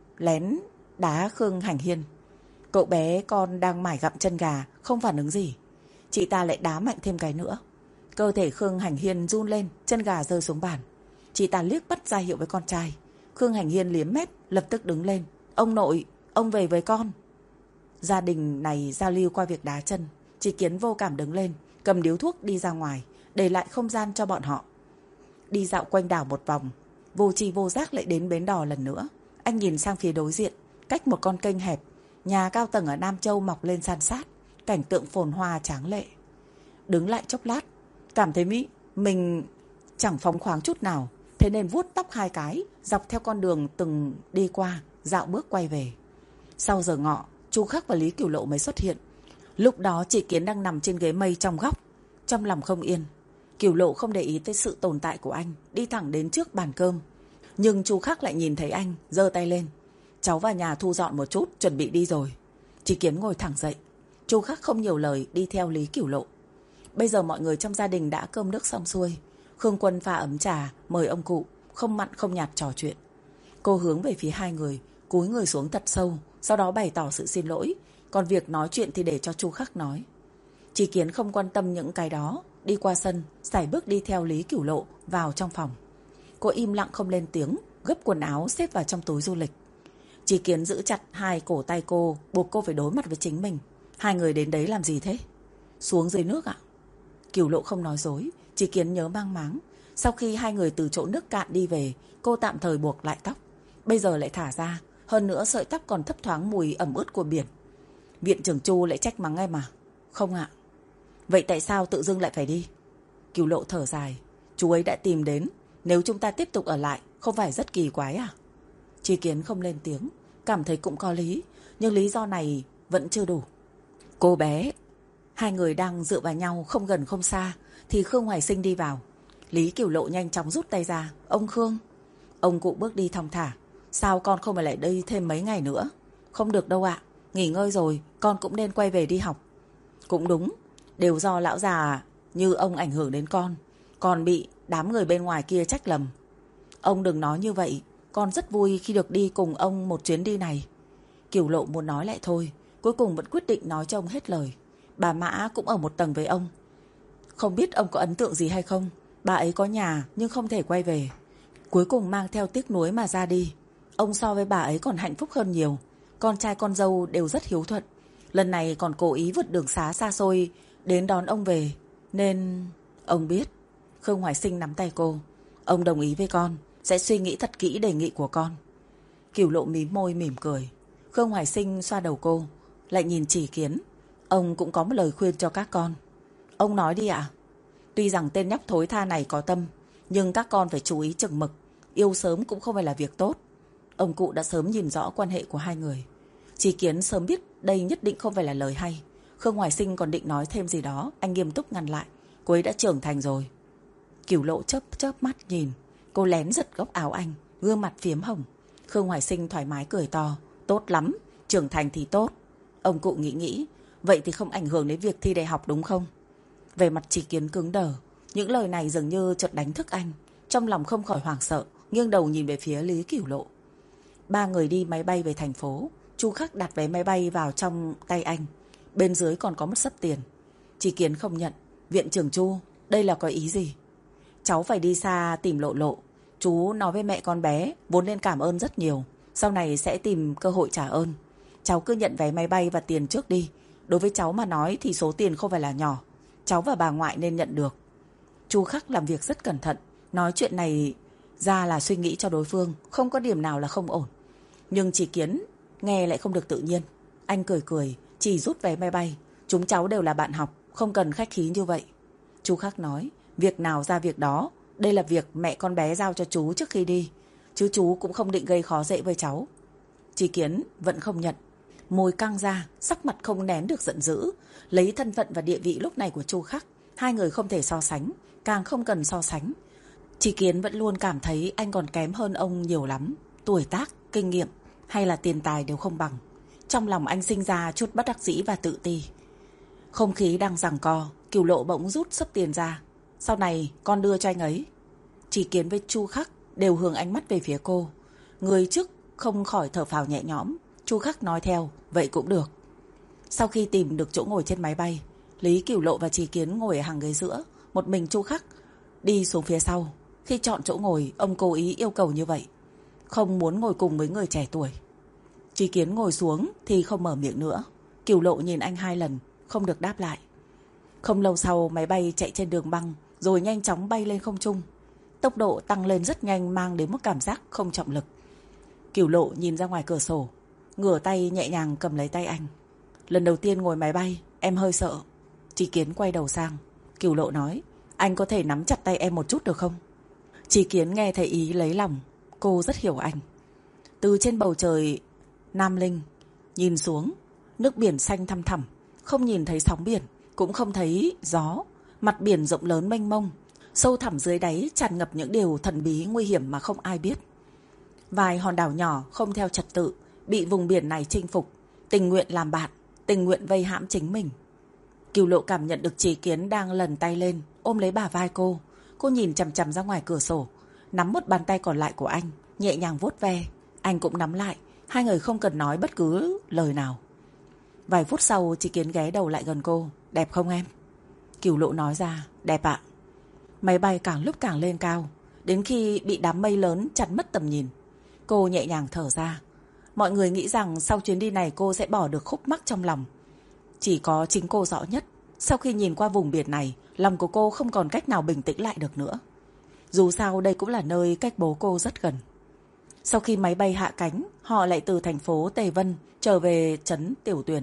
lén đá Khương Hành Hiên. Cậu bé con đang mải gặm chân gà, không phản ứng gì. Chị ta lại đá mạnh thêm cái nữa. Cơ thể Khương Hành Hiên run lên, chân gà rơi xuống bàn. Chị ta liếc bắt ra hiệu với con trai. Khương Hành Hiên liếm mép, lập tức đứng lên. Ông nội, ông về với con. Gia đình này giao lưu qua việc đá chân. Chỉ Kiến vô cảm đứng lên, cầm điếu thuốc đi ra ngoài, để lại không gian cho bọn họ. Đi dạo quanh đảo một vòng, vô tri vô giác lại đến bến đò lần nữa. Anh nhìn sang phía đối diện, cách một con kênh hẹp, nhà cao tầng ở Nam Châu mọc lên san sát, cảnh tượng phồn hoa tráng lệ. Đứng lại chốc lát, cảm thấy mỹ mình chẳng phóng khoáng chút nào, thế nên vuốt tóc hai cái, dọc theo con đường từng đi qua, dạo bước quay về. Sau giờ ngọ, Chu Khắc và Lý Cửu Lộ mới xuất hiện. Lúc đó Chỉ Kiến đang nằm trên ghế mây trong góc, trong lòng không yên. Cửu Lộ không để ý tới sự tồn tại của anh, đi thẳng đến trước bàn cơm. Nhưng Chu Khắc lại nhìn thấy anh, giơ tay lên. Cháu vào nhà thu dọn một chút, chuẩn bị đi rồi. Chỉ Kiến ngồi thẳng dậy. Chu Khắc không nhiều lời, đi theo Lý Cửu Lộ. Bây giờ mọi người trong gia đình đã cơm nước xong xuôi. Khương Quân pha ấm trà, mời ông cụ, không mặn không nhạt trò chuyện. Cô hướng về phía hai người, cúi người xuống thật sâu, sau đó bày tỏ sự xin lỗi. Còn việc nói chuyện thì để cho Chu Khắc nói. Chỉ Kiến không quan tâm những cái đó, đi qua sân, sải bước đi theo Lý Cửu Lộ vào trong phòng. Cô im lặng không lên tiếng, gấp quần áo xếp vào trong túi du lịch. Chỉ Kiến giữ chặt hai cổ tay cô, buộc cô phải đối mặt với chính mình. Hai người đến đấy làm gì thế? Xuống dưới nước ạ? Cửu Lộ không nói dối. Chỉ Kiến nhớ mang máng. Sau khi hai người từ chỗ nước cạn đi về, cô tạm thời buộc lại tóc. Bây giờ lại thả ra, Hơn nữa sợi tóc còn thấp thoáng mùi ẩm ướt của biển. Viện trưởng Chu lại trách mắng em à? Không ạ. Vậy tại sao tự dưng lại phải đi? Cửu Lộ thở dài. Chú ấy đã tìm đến. Nếu chúng ta tiếp tục ở lại, không phải rất kỳ quái à? Tri Kiến không lên tiếng, cảm thấy cũng có lý, nhưng lý do này vẫn chưa đủ. Cô bé. Hai người đang dựa vào nhau không gần không xa, thì Khương Hoài Sinh đi vào. Lý Cửu Lộ nhanh chóng rút tay ra. Ông Khương. Ông cụ bước đi thong thả. Sao con không ở lại đây thêm mấy ngày nữa? Không được đâu ạ. Nghỉ ngơi rồi, con cũng nên quay về đi học. Cũng đúng. Đều do lão già như ông ảnh hưởng đến con, còn bị đám người bên ngoài kia trách lầm. Ông đừng nói như vậy. Con rất vui khi được đi cùng ông một chuyến đi này. Cửu Lộ muốn nói lại thôi, cuối cùng vẫn quyết định nói cho ông hết lời. Bà Mã cũng ở một tầng với ông. Không biết ông có ấn tượng gì hay không? Bà ấy có nhà nhưng không thể quay về, cuối cùng mang theo tiếc nuối mà ra đi. Ông so với bà ấy còn hạnh phúc hơn nhiều. Con trai con dâu đều rất hiếu thuận. Lần này còn cố ý vượt đường xá xa xôi đến đón ông về. Nên... Ông biết. Khương Hoài Sinh nắm tay cô. Ông đồng ý với con, sẽ suy nghĩ thật kỹ đề nghị của con. Cửu Lộ mím môi mỉm cười. Khương Hoài Sinh xoa đầu cô, lại nhìn Chỉ Kiến. Ông cũng có một lời khuyên cho các con. Ông nói đi ạ. Tuy rằng tên nhóc thối tha này có tâm, nhưng các con phải chú ý chừng mực. Yêu sớm cũng không phải là việc tốt. Ông cụ đã sớm nhìn rõ quan hệ của hai người. Chỉ Kiến sớm biết đây nhất định không phải là lời hay. Khương Hoài Sinh còn định nói thêm gì đó, anh nghiêm túc ngăn lại. Cô ấy đã trưởng thành rồi. Cửu Lộ chớp chớp mắt nhìn. Cô lén giật góc áo anh, gương mặt phiếm hồng. Khương Hoài Sinh thoải mái cười to. Tốt lắm, trưởng thành thì tốt. Ông cụ nghĩ nghĩ. Vậy thì không ảnh hưởng đến việc thi đại học đúng không? Về mặt Chỉ Kiến cứng đờ. Những lời này dường như chợt đánh thức anh. Trong lòng không khỏi hoảng sợ, nghiêng đầu nhìn về phía Lý Cửu Lộ. Ba người đi máy bay về thành phố. Chu Khắc đặt vé máy bay vào trong tay anh. Bên dưới còn có một xấp tiền. Chỉ Kiến không nhận. Viện trưởng Chu, đây là có ý gì? Cháu phải đi xa tìm Lộ Lộ. Chú nói với mẹ con bé vốn nên cảm ơn rất nhiều, sau này sẽ tìm cơ hội trả ơn. Cháu cứ nhận vé máy bay và tiền trước đi. Đối với cháu mà nói thì số tiền không phải là nhỏ. Cháu và bà ngoại nên nhận được. Chu Khắc làm việc rất cẩn thận. Nói chuyện này ra là suy nghĩ cho đối phương, không có điểm nào là không ổn. Nhưng Chỉ Kiến nghe lại không được tự nhiên. Anh cười cười, chỉ rút vé máy bay. Chúng cháu đều là bạn học, không cần khách khí như vậy. Chu Khắc nói, việc nào ra việc đó. Đây là việc mẹ con bé giao cho chú trước khi đi, chứ chú cũng không định gây khó dễ với cháu. Chỉ Kiến vẫn không nhận. Môi căng ra, sắc mặt không nén được giận dữ. Lấy thân phận và địa vị lúc này của Chu Khắc, hai người không thể so sánh, càng không cần so sánh. Chỉ Kiến vẫn luôn cảm thấy anh còn kém hơn ông nhiều lắm. Tuổi tác, kinh nghiệm hay là tiền tài đều không bằng. Trong lòng anh sinh ra chút bất đắc dĩ và tự ti. Không khí đang giằng co, Cửu Lộ bỗng rút xấp tiền ra. Sau này con đưa cho anh ấy. Chỉ Kiến với Chu Khắc đều hướng ánh mắt về phía cô. Người trước không khỏi thở phào nhẹ nhõm. Chu Khắc nói theo, vậy cũng được. Sau khi tìm được chỗ ngồi trên máy bay, Lý Cửu Lộ và Chỉ Kiến ngồi ở hàng ghế giữa, một mình Chu Khắc đi xuống phía sau. Khi chọn chỗ ngồi, ông cố ý yêu cầu như vậy, không muốn ngồi cùng với người trẻ tuổi. Chỉ Kiến ngồi xuống thì không mở miệng nữa. Cửu Lộ nhìn anh hai lần, không được đáp lại. Không lâu sau, máy bay chạy trên đường băng, rồi nhanh chóng bay lên không trung. Tốc độ tăng lên rất nhanh, mang đến một cảm giác không trọng lực. Cửu Lộ nhìn ra ngoài cửa sổ, ngửa tay nhẹ nhàng cầm lấy tay anh. Lần đầu tiên ngồi máy bay, em hơi sợ. Chỉ Kiến quay đầu sang. Cửu Lộ nói, anh có thể nắm chặt tay em một chút được không? Chỉ Kiến nghe thấy ý lấy lòng. Cô rất hiểu anh. Từ trên bầu trời Nam Linh nhìn xuống, nước biển xanh thăm thẳm, không nhìn thấy sóng biển, cũng không thấy gió. Mặt biển rộng lớn mênh mông, sâu thẳm dưới đáy tràn ngập những điều thần bí nguy hiểm mà không ai biết. Vài hòn đảo nhỏ không theo trật tự bị vùng biển này chinh phục, tình nguyện làm bạn, tình nguyện vây hãm chính mình. Cửu Lộ cảm nhận được Chỉ Kiến đang lần tay lên ôm lấy bả vai cô. Cô nhìn chằm chằm ra ngoài cửa sổ, nắm một bàn tay còn lại của anh, nhẹ nhàng vuốt ve. Anh cũng nắm lại. Hai người không cần nói bất cứ lời nào. Vài phút sau, Chỉ Kiến ghé đầu lại gần cô. Đẹp không em? Cửu Lộ nói ra, đẹp ạ. Máy bay càng lúc càng lên cao, đến khi bị đám mây lớn chặn mất tầm nhìn. Cô nhẹ nhàng thở ra. Mọi người nghĩ rằng sau chuyến đi này cô sẽ bỏ được khúc mắc trong lòng. Chỉ có chính cô rõ nhất. Sau khi nhìn qua vùng biển này, lòng của cô không còn cách nào bình tĩnh lại được nữa. Dù sao đây cũng là nơi cách bố cô rất gần. Sau khi máy bay hạ cánh, họ lại từ thành phố Tề Vân trở về trấn Tiểu Tuyền.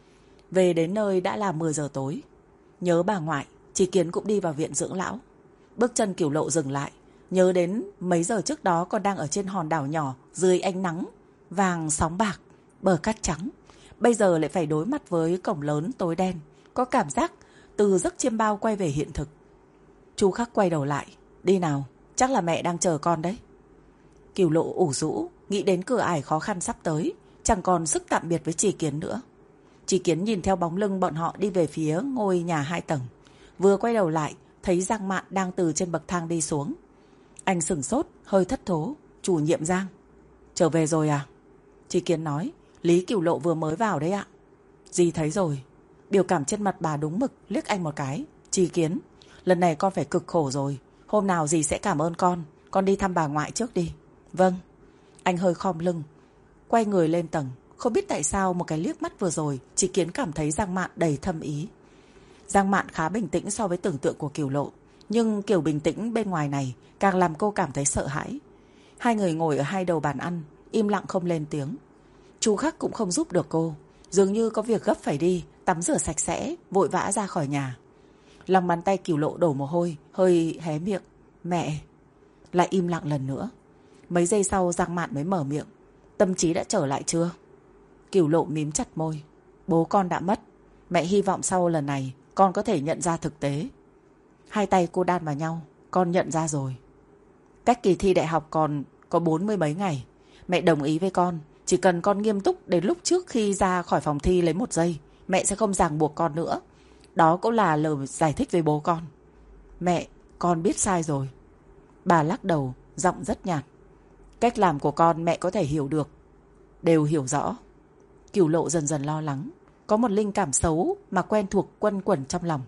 Về đến nơi đã là mười giờ tối. Nhớ bà ngoại, Chí Kiến cũng đi vào viện dưỡng lão. Bước chân Cửu Lộ dừng lại, nhớ đến mấy giờ trước đó còn đang ở trên hòn đảo nhỏ dưới ánh nắng vàng sóng bạc, bờ cát trắng. Bây giờ lại phải đối mặt với cổng lớn tối đen, có cảm giác từ giấc chiêm bao quay về hiện thực. Chu Khắc quay đầu lại, đi nào, chắc là mẹ đang chờ con đấy. Cửu Lộ ủ rũ, nghĩ đến cửa ải khó khăn sắp tới, chẳng còn sức tạm biệt với Chí Kiến nữa. Chí Kiến nhìn theo bóng lưng bọn họ đi về phía ngôi nhà hai tầng. Vừa quay đầu lại, thấy Giang Mạn đang từ trên bậc thang đi xuống. Anh sửng sốt, hơi thất thố. Chủ nhiệm Giang, trở về rồi à? Chí Kiến nói, Lý Cửu Lộ vừa mới vào đấy ạ. Dì thấy rồi. Biểu cảm trên mặt bà đúng mực, liếc anh một cái. Chí Kiến, lần này con phải cực khổ rồi. Hôm nào dì sẽ cảm ơn con. Con đi thăm bà ngoại trước đi. Vâng. Anh hơi khom lưng, quay người lên tầng. Không biết tại sao một cái liếc mắt vừa rồi, Chí Kiến cảm thấy Giang Mạn đầy thâm ý. Giang Mạn khá bình tĩnh so với tưởng tượng của Cửu Lộ, nhưng kiểu bình tĩnh bên ngoài này càng làm cô cảm thấy sợ hãi. Hai người ngồi ở hai đầu bàn ăn, im lặng không lên tiếng. Chu Khắc cũng không giúp được cô, dường như có việc gấp phải đi, tắm rửa sạch sẽ, vội vã ra khỏi nhà. Lòng bàn tay Cửu Lộ đổ mồ hôi, hơi hé miệng. Mẹ. Lại im lặng lần nữa. Mấy giây sau Giang Mạn mới mở miệng. Tâm trí đã trở lại chưa? Cửu Lộ mím chặt môi. Bố con đã mất. Mẹ hy vọng sau lần này con có thể nhận ra thực tế. Hai tay cô đan vào nhau. Con nhận ra rồi. Cách kỳ thi đại học còn có bốn mươi mấy ngày. Mẹ đồng ý với con. Chỉ cần con nghiêm túc đến lúc trước khi ra khỏi phòng thi lấy một giây, mẹ sẽ không ràng buộc con nữa. Đó cũng là lời giải thích với bố con. Mẹ, con biết sai rồi. Bà lắc đầu, giọng rất nhạt. Cách làm của con mẹ có thể hiểu được. Đều hiểu rõ. Cửu Lộ dần dần lo lắng. Có một linh cảm xấu mà quen thuộc quanh quẩn trong lòng.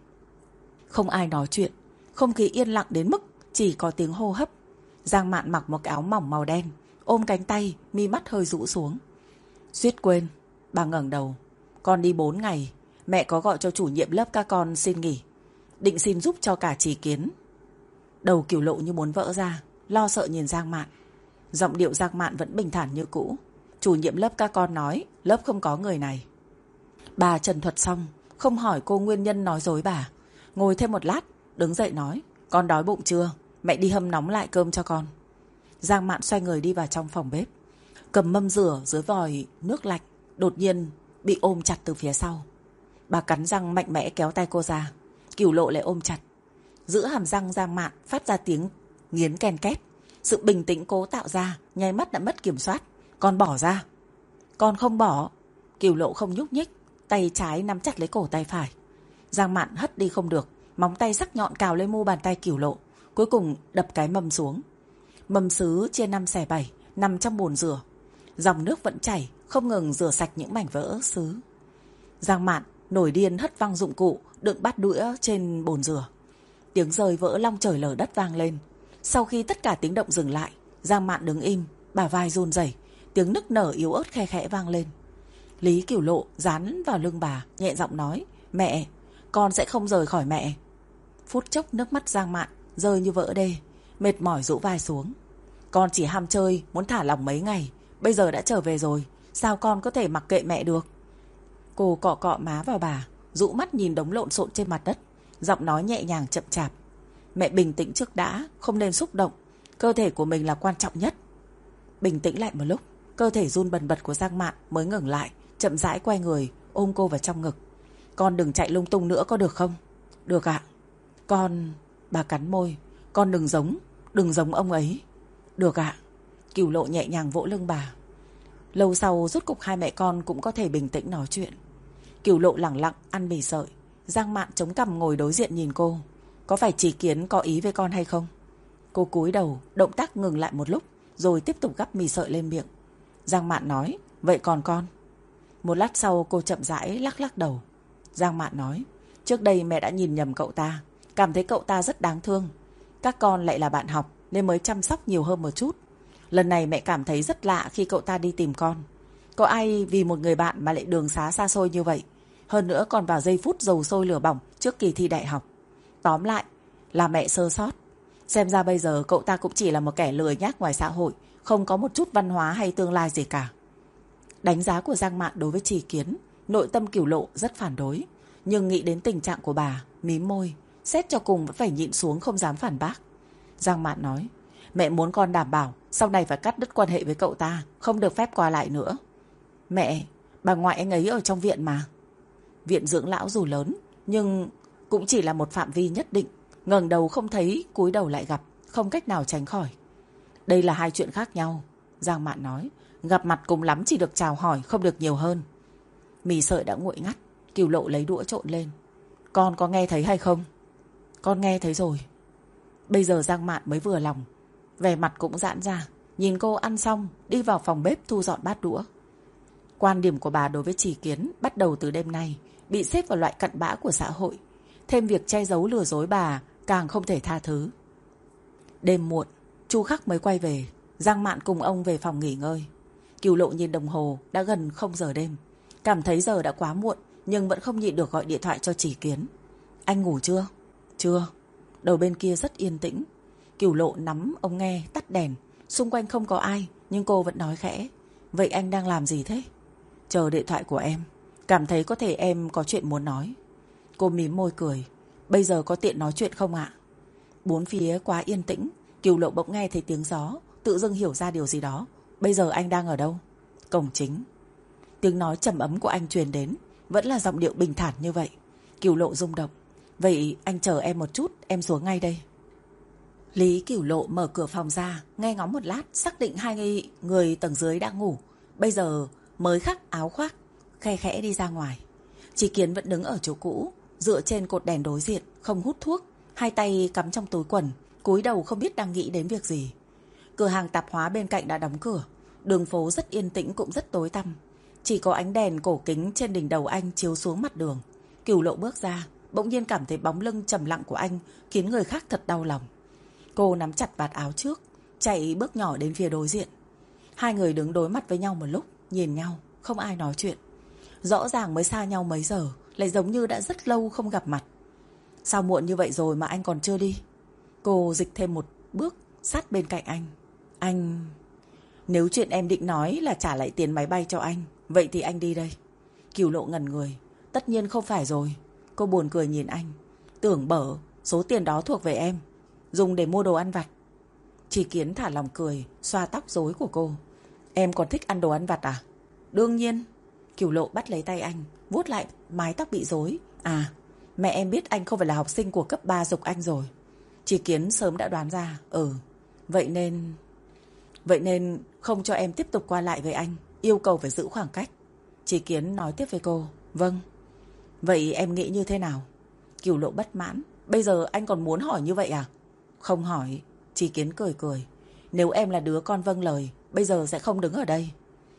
Không ai nói chuyện. Không khí yên lặng đến mức chỉ có tiếng hô hấp. Giang Mạn mặc một cái áo mỏng màu đen, ôm cánh tay, mi mắt hơi rũ xuống. Suýt quên. Bà ngẩng đầu. Con đi bốn ngày. Mẹ có gọi cho chủ nhiệm lớp các con xin nghỉ. Định xin giúp cho cả Chí Kiến. Đầu Cửu Lộ như muốn vỡ ra, lo sợ nhìn Giang Mạn. Giọng điệu Giang Mạn vẫn bình thản như cũ. Chủ nhiệm lớp các con nói lớp không có người này. Bà trần thuật xong, không hỏi cô nguyên nhân nói dối bà. Ngồi thêm một lát, đứng dậy nói. Con đói bụng chưa? Mẹ đi hâm nóng lại cơm cho con. Giang Mạn xoay người đi vào trong phòng bếp, cầm mâm rửa dưới vòi nước lạnh. Đột nhiên bị ôm chặt từ phía sau. Bà cắn răng mạnh mẽ kéo tay cô ra. Cửu Lộ lại ôm chặt. Giữa hàm răng Giang Mạn phát ra tiếng nghiến ken két. Sự bình tĩnh cố tạo ra nháy mắt đã mất kiểm soát. Con bỏ ra. Con không bỏ. Cửu Lộ không nhúc nhích, tay trái nắm chặt lấy cổ tay phải. Giang Mạn hất đi không được, móng tay sắc nhọn cào lên mu bàn tay Cửu Lộ, cuối cùng đập cái mâm xuống. Mâm sứ chia năm xẻ bảy, nằm trong bồn rửa. Dòng nước vẫn chảy, không ngừng rửa sạch những mảnh vỡ sứ. Giang Mạn nổi điên hất văng dụng cụ đựng bát đũa trên bồn rửa. Tiếng rơi vỡ long trời lở đất vang lên. Sau khi tất cả tiếng động dừng lại, Giang Mạn đứng im, bả vai run rẩy, tiếng nức nở yếu ớt khe khẽ vang lên. Lý Cửu Lộ dán vào lưng bà, nhẹ giọng nói. Mẹ, con sẽ không rời khỏi mẹ. Phút chốc nước mắt Giang Mạn rơi như vỡ đê, mệt mỏi rũ vai xuống. Con chỉ ham chơi, muốn thả lỏng mấy ngày. Bây giờ đã trở về rồi, sao con có thể mặc kệ mẹ được? Cô cọ cọ má vào bà, rũ mắt nhìn đống lộn xộn trên mặt đất, giọng nói nhẹ nhàng chậm chạp. Mẹ bình tĩnh trước đã, không nên xúc động. Cơ thể của mình là quan trọng nhất. Bình tĩnh lại một lúc, cơ thể run bần bật của Giang Mạn mới ngừng lại, chậm rãi quay người, ôm cô vào trong ngực. Con đừng chạy lung tung nữa có được không? Được ạ. Con... Bà cắn môi. Con đừng giống, đừng giống ông ấy. Được ạ. Cửu Lộ nhẹ nhàng vỗ lưng bà. Lâu sau rốt cục hai mẹ con cũng có thể bình tĩnh nói chuyện. Cửu Lộ lẳng lặng ăn mì sợi. Giang Mạn chống cằm ngồi đối diện nhìn cô. Có phải Chí Kiến có ý với con hay không? Cô cúi đầu, động tác ngừng lại một lúc, rồi tiếp tục gắp mì sợi lên miệng. Giang Mạn nói. Vậy còn con? Một lát sau cô chậm rãi lắc lắc đầu. Giang Mạn nói. Trước đây mẹ đã nhìn nhầm cậu ta, cảm thấy cậu ta rất đáng thương. Các con lại là bạn học nên mới chăm sóc nhiều hơn một chút. Lần này mẹ cảm thấy rất lạ khi cậu ta đi tìm con. Có ai vì một người bạn mà lại đường xá xa xôi như vậy? Hơn nữa còn vào giây phút dầu sôi lửa bỏng trước kỳ thi đại học. Tóm lại là mẹ sơ sót. Xem ra bây giờ cậu ta cũng chỉ là một kẻ lười nhác ngoài xã hội, không có một chút văn hóa hay tương lai gì cả. Đánh giá của Giang Mạn đối với Chỉ Kiến, nội tâm Cửu Lộ rất phản đối, nhưng nghĩ đến tình trạng của bà, mím môi, xét cho cùng vẫn phải nhịn xuống không dám phản bác. Giang Mạn nói, mẹ muốn con đảm bảo sau này phải cắt đứt quan hệ với cậu ta, không được phép qua lại nữa. Mẹ, bà ngoại anh ấy ở trong viện mà. Viện dưỡng lão dù lớn, nhưng cũng chỉ là một phạm vi nhất định, ngẩng đầu không thấy, cúi đầu lại gặp, không cách nào tránh khỏi. Đây là hai chuyện khác nhau, Giang Mạn nói, gặp mặt cùng lắm chỉ được chào hỏi, không được nhiều hơn. Mì sợi đã nguội ngắt, Cửu Lộ lấy đũa trộn lên. Con có nghe thấy hay không? Con nghe thấy rồi. Bây giờ Giang Mạn mới vừa lòng, vẻ mặt cũng giãn ra, nhìn cô ăn xong, đi vào phòng bếp thu dọn bát đũa. Quan điểm của bà đối với Chỉ Kiến bắt đầu từ đêm nay bị xếp vào loại cặn bã của xã hội, thêm việc che giấu lừa dối bà càng không thể tha thứ. Đêm muộn, Chu Khắc mới quay về, Giang Mạn cùng ông về phòng nghỉ ngơi. Cửu Lộ nhìn đồng hồ, đã gần không giờ đêm, cảm thấy giờ đã quá muộn, nhưng vẫn không nhịn được gọi điện thoại cho Chỉ Kiến. Anh ngủ chưa? Chưa. Đầu bên kia rất yên tĩnh. Cửu Lộ nắm ống nghe, tắt đèn, xung quanh không có ai, nhưng cô vẫn nói khẽ, vậy anh đang làm gì thế? Chờ điện thoại của em, cảm thấy có thể em có chuyện muốn nói. Cô mím môi cười, bây giờ có tiện nói chuyện không ạ? Bốn phía quá yên tĩnh, Cửu Lộ bỗng nghe thấy tiếng gió, tự dưng hiểu ra điều gì đó. Bây giờ anh đang ở đâu? Cổng chính. Tiếng nói trầm ấm của anh truyền đến, vẫn là giọng điệu bình thản như vậy. Cửu Lộ rung động. Vậy anh chờ em một chút, em xuống ngay đây. Lý Cửu Lộ mở cửa phòng ra, nghe ngóng một lát, xác định hai người tầng dưới đang ngủ. Bây giờ mới khắc áo khoác, khe khẽ đi ra ngoài. Chỉ Kiến vẫn đứng ở chỗ cũ, dựa trên cột đèn đối diện, không hút thuốc, hai tay cắm trong túi quần, cúi đầu không biết đang nghĩ đến việc gì. Cửa hàng tạp hóa bên cạnh đã đóng cửa, đường phố rất yên tĩnh cũng rất tối tăm. Chỉ có ánh đèn cổ kính trên đỉnh đầu anh chiếu xuống mặt đường. Cửu Lộ bước ra, bỗng nhiên cảm thấy bóng lưng trầm lặng của anh khiến người khác thật đau lòng. Cô nắm chặt vạt áo trước, chạy bước nhỏ đến phía đối diện. Hai người đứng đối mặt với nhau một lúc, nhìn nhau, không ai nói chuyện. Rõ ràng mới xa nhau mấy giờ, lại giống như đã rất lâu không gặp mặt. Sao muộn như vậy rồi mà anh còn chưa đi? Cô dịch thêm một bước, sát bên cạnh anh. Anh... Nếu chuyện em định nói là trả lại tiền máy bay cho anh, vậy thì anh đi đây. Cửu Lộ ngẩn người. Tất nhiên không phải rồi. Cô buồn cười nhìn anh. Tưởng bở, số tiền đó thuộc về em, dùng để mua đồ ăn vặt. Chỉ Kiến thả lòng cười, xoa tóc rối của cô. Em còn thích ăn đồ ăn vặt à? Đương nhiên. Cửu Lộ bắt lấy tay anh, vuốt lại mái tóc bị rối. À, mẹ em biết anh không phải là học sinh của cấp ba giục anh rồi. Chỉ Kiến sớm đã đoán ra. Ừ, vậy nên... Vậy nên không cho em tiếp tục qua lại với anh, yêu cầu phải giữ khoảng cách. Chỉ Kiến nói tiếp với cô. Vâng. Vậy em nghĩ như thế nào? Cửu Lộ bất mãn. Bây giờ anh còn muốn hỏi như vậy à? Không hỏi. Chỉ Kiến cười cười. Nếu em là đứa con vâng lời, bây giờ sẽ không đứng ở đây.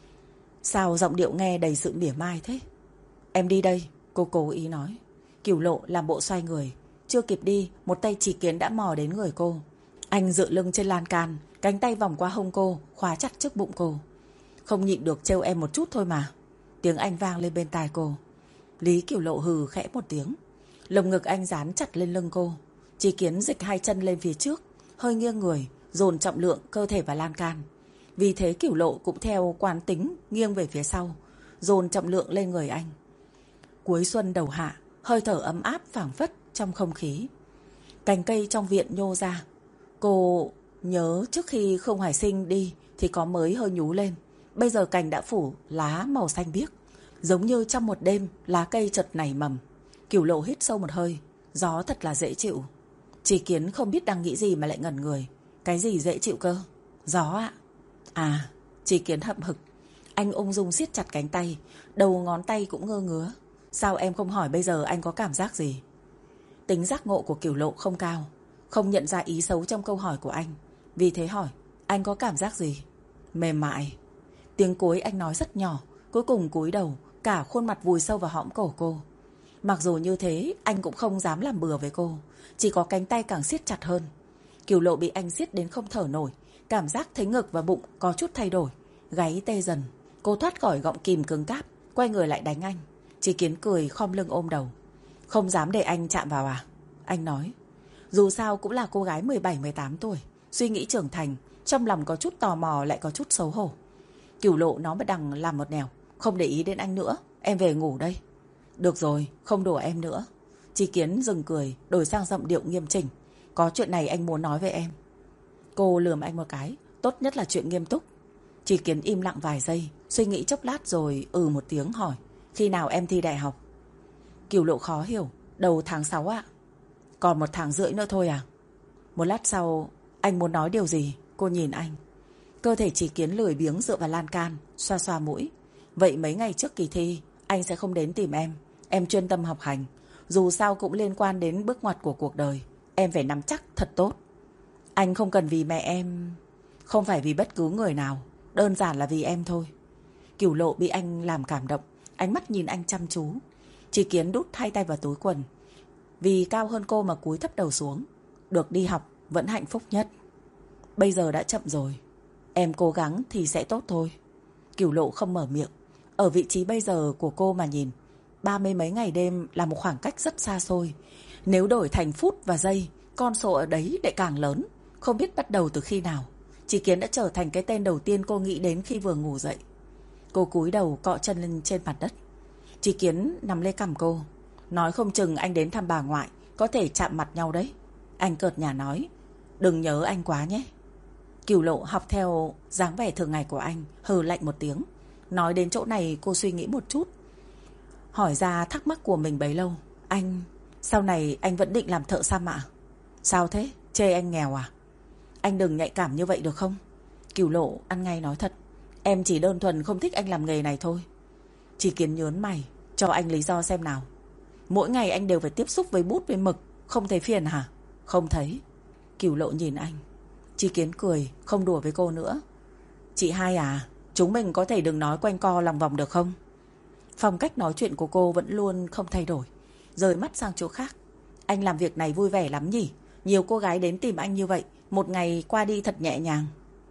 Sao giọng điệu nghe đầy sự mỉa mai thế? Em đi đây, cô cố ý nói. Cửu Lộ làm bộ xoay người. Chưa kịp đi, một tay Chỉ Kiến đã mò đến người cô. Anh dựa lưng trên lan can, cánh tay vòng qua hông cô, khóa chặt trước bụng cô. Không nhịn được trêu em một chút thôi mà. Tiếng anh vang lên bên tai cô. Lý Cửu Lộ hừ khẽ một tiếng. Lồng ngực anh dán chặt lên lưng cô. Chỉ Kiến dịch hai chân lên phía trước, hơi nghiêng người, dồn trọng lượng cơ thể vào lan can. Vì thế Cửu Lộ cũng theo quán tính nghiêng về phía sau, dồn trọng lượng lên người anh. Cuối xuân đầu hạ, hơi thở ấm áp phảng phất trong không khí. Cành cây trong viện nhô ra. Cô nhớ trước khi Không Hải Sinh đi thì có mới hơi nhú lên. Bây giờ cành đã phủ lá màu xanh biếc, giống như trong một đêm lá cây chợt nảy mầm. Cửu Lộ hít sâu một hơi. Gió thật là dễ chịu. Chỉ Kiến không biết đang nghĩ gì mà lại ngẩn người. Cái gì dễ chịu cơ? Gió ạ. À, Chỉ Kiến hậm hực. Anh ung dung siết chặt cánh tay, đầu ngón tay cũng ngơ ngứa. Sao em không hỏi bây giờ anh có cảm giác gì? Tính giác ngộ của Cửu Lộ không cao, không nhận ra ý xấu trong câu hỏi của anh. Vì thế hỏi, anh có cảm giác gì? Mềm mại. Tiếng cuối anh nói rất nhỏ, cuối cùng cúi đầu, cả khuôn mặt vùi sâu vào hõm cổ cô. Mặc dù như thế, anh cũng không dám làm bừa với cô, chỉ có cánh tay càng siết chặt hơn. Cửu Lộ bị anh siết đến không thở nổi, cảm giác thấy ngực và bụng có chút thay đổi, gáy tê dần. Cô thoát khỏi gọng kìm cứng cáp, quay người lại đánh anh. Chỉ Kiến cười khom lưng ôm đầu. Không dám để anh chạm vào à? Anh nói. Dù sao cũng là cô gái mười bảy mười tám tuổi, suy nghĩ trưởng thành, Trong lòng có chút tò mò lại có chút xấu hổ. Cửu Lộ nó mà đằng làm một nẻo, không để ý đến anh nữa, em về ngủ đây. Được rồi, không đùa em nữa. Chi Kiến dừng cười, đổi sang giọng điệu nghiêm chỉnh. Có chuyện này anh muốn nói với em. Cô lườm anh một cái, tốt nhất là chuyện nghiêm túc. Chi Kiến im lặng vài giây, suy nghĩ chốc lát rồi ừ một tiếng hỏi. Khi nào em thi đại học? Cửu Lộ khó hiểu. Đầu tháng sáu ạ. Còn một tháng rưỡi nữa thôi à? Một lát sau, anh muốn nói điều gì? Cô nhìn anh. Cơ thể Chi Kiến lười biếng dựa vào lan can, xoa xoa mũi. Vậy mấy ngày trước kỳ thi, anh sẽ không đến tìm em. Em chuyên tâm học hành. Dù sao cũng liên quan đến bước ngoặt của cuộc đời. Em phải nắm chắc thật tốt. Anh không cần vì mẹ em. Không phải vì bất cứ người nào. Đơn giản là vì em thôi. Cửu Lộ bị anh làm cảm động. Ánh mắt nhìn anh chăm chú. Chi Kiến đút hai tay vào túi quần. Vì cao hơn cô mà cúi thấp đầu xuống. Được đi học vẫn hạnh phúc nhất. Bây giờ đã chậm rồi. Em cố gắng thì sẽ tốt thôi. Cửu Lộ không mở miệng. Ở vị trí bây giờ của cô mà nhìn, ba mươi mấy ngày đêm là một khoảng cách rất xa xôi. Nếu đổi thành phút và giây, con số ở đấy lại càng lớn. Không biết bắt đầu từ khi nào. Chi Kiến đã trở thành cái tên đầu tiên cô nghĩ đến khi vừa ngủ dậy. Cô cúi đầu cọ chân lên trên mặt đất. Chi Kiến nằm lên cằm cô. Nói không chừng anh đến thăm bà ngoại, có thể chạm mặt nhau đấy. Anh cợt nhả nói. Đừng nhớ anh quá nhé. Cửu Lộ học theo dáng vẻ thường ngày của anh, hừ lạnh một tiếng. Nói đến chỗ này cô suy nghĩ một chút, hỏi ra thắc mắc của mình bấy lâu. Anh, sau này anh vẫn định làm thợ xăm ạ? Sao thế? Chê anh nghèo à? Anh đừng nhạy cảm như vậy được không? Cửu Lộ ăn ngay nói thật. Em chỉ đơn thuần không thích anh làm nghề này thôi. Chi Kiến nhớn mày. Cho anh lý do xem nào. Mỗi ngày anh đều phải tiếp xúc với bút với mực, không thấy phiền hả? Không thấy. Cửu Lộ nhìn anh. Chi Kiến cười, không đùa với cô nữa. Chị hai à, chúng mình có thể đừng nói quanh co lòng vòng được không? Phong cách nói chuyện của cô vẫn luôn không thay đổi. Rời mắt sang chỗ khác. Anh làm việc này vui vẻ lắm nhỉ? Nhiều cô gái đến tìm anh như vậy, một ngày qua đi thật nhẹ nhàng.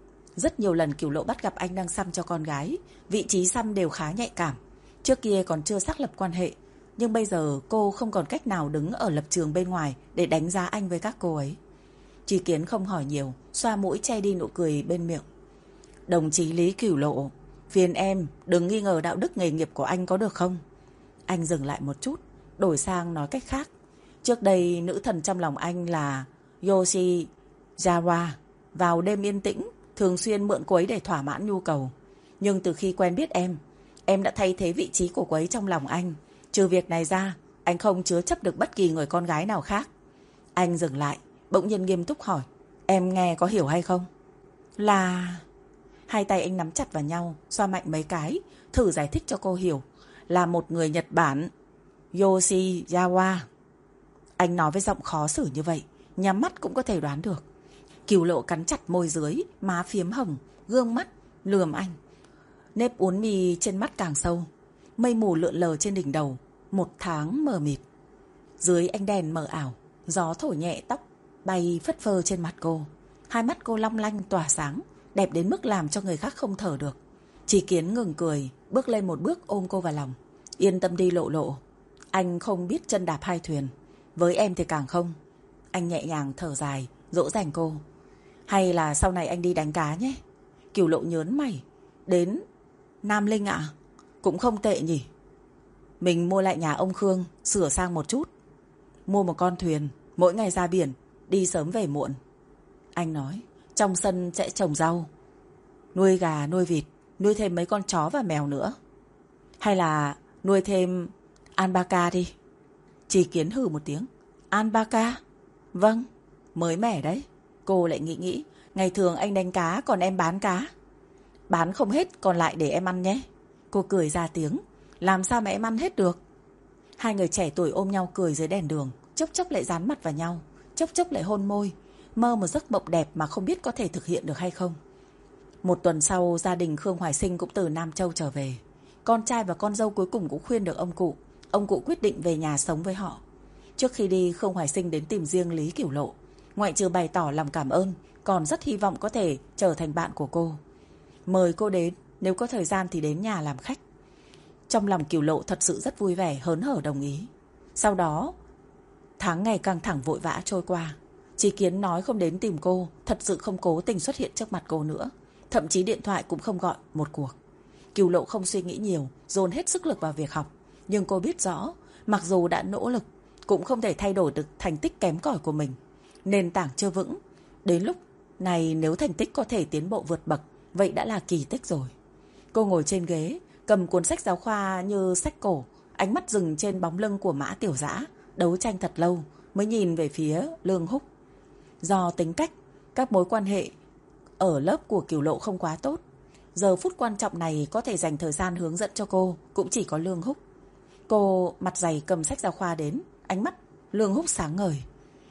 Rất nhiều lần Cửu Lộ bắt gặp anh đang xăm cho con gái. Vị trí xăm đều khá nhạy cảm. Trước kia còn chưa xác lập quan hệ, nhưng bây giờ cô không còn cách nào đứng ở lập trường bên ngoài để đánh giá anh với các cô ấy. Chi Kiến không hỏi nhiều, xoa mũi che đi nụ cười bên miệng. Đồng chí Lý Cửu Lộ, phiền em đừng nghi ngờ đạo đức nghề nghiệp của anh có được không? Anh dừng lại một chút, đổi sang nói cách khác. Trước đây nữ thần trong lòng anh là Yoshizawa. Vào đêm yên tĩnh, thường xuyên mượn cô ấy để thỏa mãn nhu cầu. Nhưng từ khi quen biết em, em đã thay thế vị trí của cô ấy trong lòng anh. Trừ việc này ra, anh không chứa chấp được bất kỳ người con gái nào khác. Anh dừng lại, bỗng nhiên nghiêm túc hỏi. Em nghe có hiểu hay không? Là... Hai tay anh nắm chặt vào nhau, xoa mạnh mấy cái, thử giải thích cho cô hiểu. Là một người Nhật Bản. Yoshizawa. Anh nói với giọng khó xử như vậy, nhắm mắt cũng có thể đoán được. Cửu Lộ cắn chặt môi dưới, má phiếm hồng, gương mắt lườm anh. Nếp uốn mi trên mắt càng sâu. Mây mù lượn lờ trên đỉnh đầu. Một tháng mờ mịt. Dưới ánh đèn mờ ảo, gió thổi nhẹ tóc bay phất phơ trên mặt cô. Hai mắt cô long lanh tỏa sáng, đẹp đến mức làm cho người khác không thở được. Chi Kiến ngừng cười, bước lên một bước ôm cô vào lòng. Yên tâm đi Lộ Lộ. Anh không biết chân đạp hai thuyền. Với em thì càng không. Anh nhẹ nhàng thở dài, dỗ dành cô. Hay là sau này anh đi đánh cá nhé? Cửu Lộ nhớn mày. Đến Nam Linh ạ? À? Cũng không tệ nhỉ. Mình mua lại nhà ông Khương, sửa sang một chút. Mua một con thuyền, mỗi ngày ra biển, đi sớm về muộn. Anh nói, trong sân sẽ trồng rau, nuôi gà, nuôi vịt, nuôi thêm mấy con chó và mèo nữa. Hay là nuôi thêm alpaca đi. Chi Kiến hừ một tiếng. Alpaca? Vâng, mới mẻ đấy. Cô lại nghĩ nghĩ, ngày thường anh đánh cá còn em bán cá. Bán không hết còn lại để em ăn nhé. Cô cười ra tiếng. Làm sao mà em ăn hết được? Hai người trẻ tuổi ôm nhau cười dưới đèn đường, chốc chốc lại dán mặt vào nhau, chốc chốc lại hôn môi, mơ một giấc mộng đẹp mà không biết có thể thực hiện được hay không. Một tuần sau, gia đình Khương Hoài Sinh cũng từ Nam Châu trở về. Con trai và con dâu cuối cùng cũng khuyên được ông cụ. Ông cụ quyết định về nhà sống với họ. Trước khi đi, Khương Hoài Sinh đến tìm riêng Lý Cửu Lộ. Ngoại trừ bày tỏ lòng cảm ơn, còn rất hy vọng có thể trở thành bạn của cô. Mời cô đến, nếu có thời gian thì đến nhà làm khách. Trong lòng Cửu Lộ thật sự rất vui vẻ, hớn hở đồng ý. Sau đó, tháng ngày căng thẳng vội vã trôi qua. Chí Kiến nói không đến tìm cô, thật sự không cố tình xuất hiện trước mặt cô nữa. Thậm chí điện thoại cũng không gọi một cuộc. Cửu Lộ không suy nghĩ nhiều, dồn hết sức lực vào việc học. Nhưng cô biết rõ, mặc dù đã nỗ lực, cũng không thể thay đổi được thành tích kém cỏi của mình. Nền tảng chưa vững. Đến lúc này nếu thành tích có thể tiến bộ vượt bậc, vậy đã là kỳ tích rồi. Cô ngồi trên ghế, cầm cuốn sách giáo khoa như sách cổ, ánh mắt dừng trên bóng lưng của Mã Tiểu Dã, đấu tranh thật lâu mới nhìn về phía Lương Húc. Do tính cách, các mối quan hệ ở lớp của Cửu Lộ không quá tốt. Giờ phút quan trọng này có thể dành thời gian hướng dẫn cho cô cũng chỉ có Lương Húc. Cô mặt dày cầm sách giáo khoa đến, ánh mắt Lương Húc sáng ngời.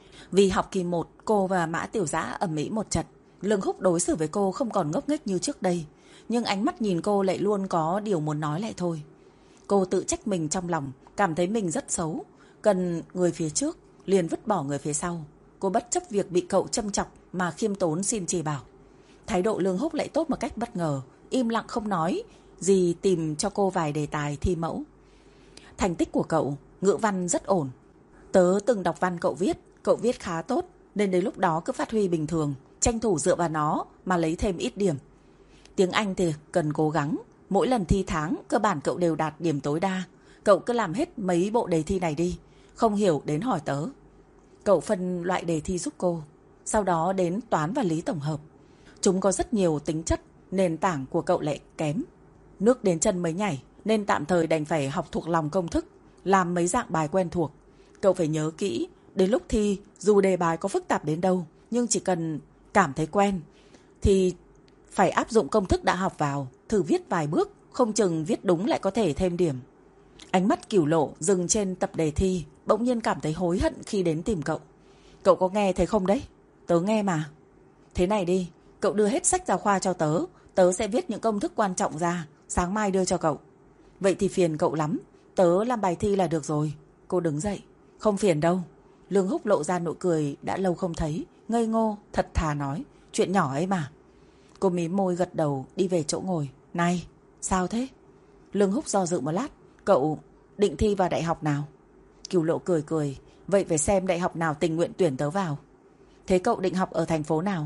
Vì học kỳ một, cô và Mã Tiểu Dã ầm ĩ một trận. Lương Húc đối xử với cô không còn ngốc nghếch như trước đây, nhưng ánh mắt nhìn cô lại luôn có điều muốn nói lại thôi. Cô tự trách mình trong lòng, cảm thấy mình rất xấu, cần người phía trước liền vứt bỏ người phía sau. Cô bất chấp việc bị cậu châm chọc mà khiêm tốn xin chỉ bảo. Thái độ Lương Húc lại tốt một cách bất ngờ, im lặng không nói gì, tìm cho cô vài đề tài thi mẫu. Thành tích của cậu, ngữ văn rất ổn. Tớ từng đọc văn cậu viết, cậu viết khá tốt, nên đến lúc đó cứ phát huy bình thường, tranh thủ dựa vào nó mà lấy thêm ít điểm. Tiếng Anh thì cần cố gắng, mỗi lần thi tháng cơ bản cậu đều đạt điểm tối đa. Cậu cứ làm hết mấy bộ đề thi này đi, không hiểu đến hỏi tớ. Cậu phân loại đề thi giúp cô, sau đó đến toán và lý tổng hợp. Chúng có rất nhiều tính chất, nền tảng của cậu lại kém. Nước đến chân mới nhảy, nên tạm thời đành phải học thuộc lòng công thức, làm mấy dạng bài quen thuộc. Cậu phải nhớ kỹ, đến lúc thi, dù đề bài có phức tạp đến đâu, nhưng chỉ cần cảm thấy quen, thì phải áp dụng công thức đã học vào, thử viết vài bước, không chừng viết đúng lại có thể thêm điểm. Ánh mắt Cửu Lộ dừng trên tập đề thi, bỗng nhiên cảm thấy hối hận khi đến tìm cậu. Cậu có nghe thấy không đấy? Tớ nghe mà. Thế này đi, cậu đưa hết sách giáo khoa cho tớ, tớ sẽ viết những công thức quan trọng ra, sáng mai đưa cho cậu. Vậy thì phiền cậu lắm, tớ làm bài thi là được rồi. Cô đứng dậy. Không phiền đâu. Lương Húc lộ ra nụ cười đã lâu không thấy, ngây ngô, thật thà nói, chuyện nhỏ ấy mà. Cô mím môi gật đầu đi về chỗ ngồi. Này, sao thế? Lương Húc do dự một lát. Cậu định thi vào đại học nào? Cửu Lộ cười cười. Vậy phải xem đại học nào tình nguyện tuyển tớ vào. Thế cậu định học ở thành phố nào?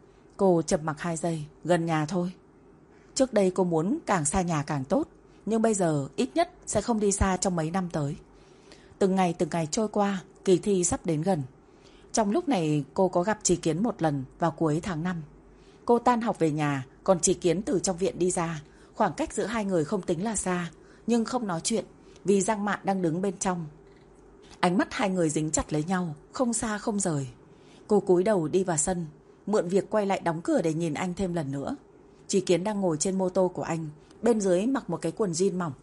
Cô chập mặc hai giây. Gần nhà thôi. Trước đây cô muốn càng xa nhà càng tốt, nhưng bây giờ ít nhất sẽ không đi xa trong mấy năm tới. Từng ngày từng ngày trôi qua, kỳ thi sắp đến gần. Trong lúc này cô có gặp Chí Kiến một lần vào cuối tháng năm. Cô tan học về nhà, còn Chí Kiến từ trong viện đi ra. Khoảng cách giữa hai người không tính là xa, nhưng không nói chuyện vì Giang Mạn đang đứng bên trong. Ánh mắt hai người dính chặt lấy nhau, không xa không rời. Cô cúi đầu đi vào sân, mượn việc quay lại đóng cửa để nhìn anh thêm lần nữa. Chí Kiến đang ngồi trên mô tô của anh, bên dưới mặc một cái quần jean mỏng,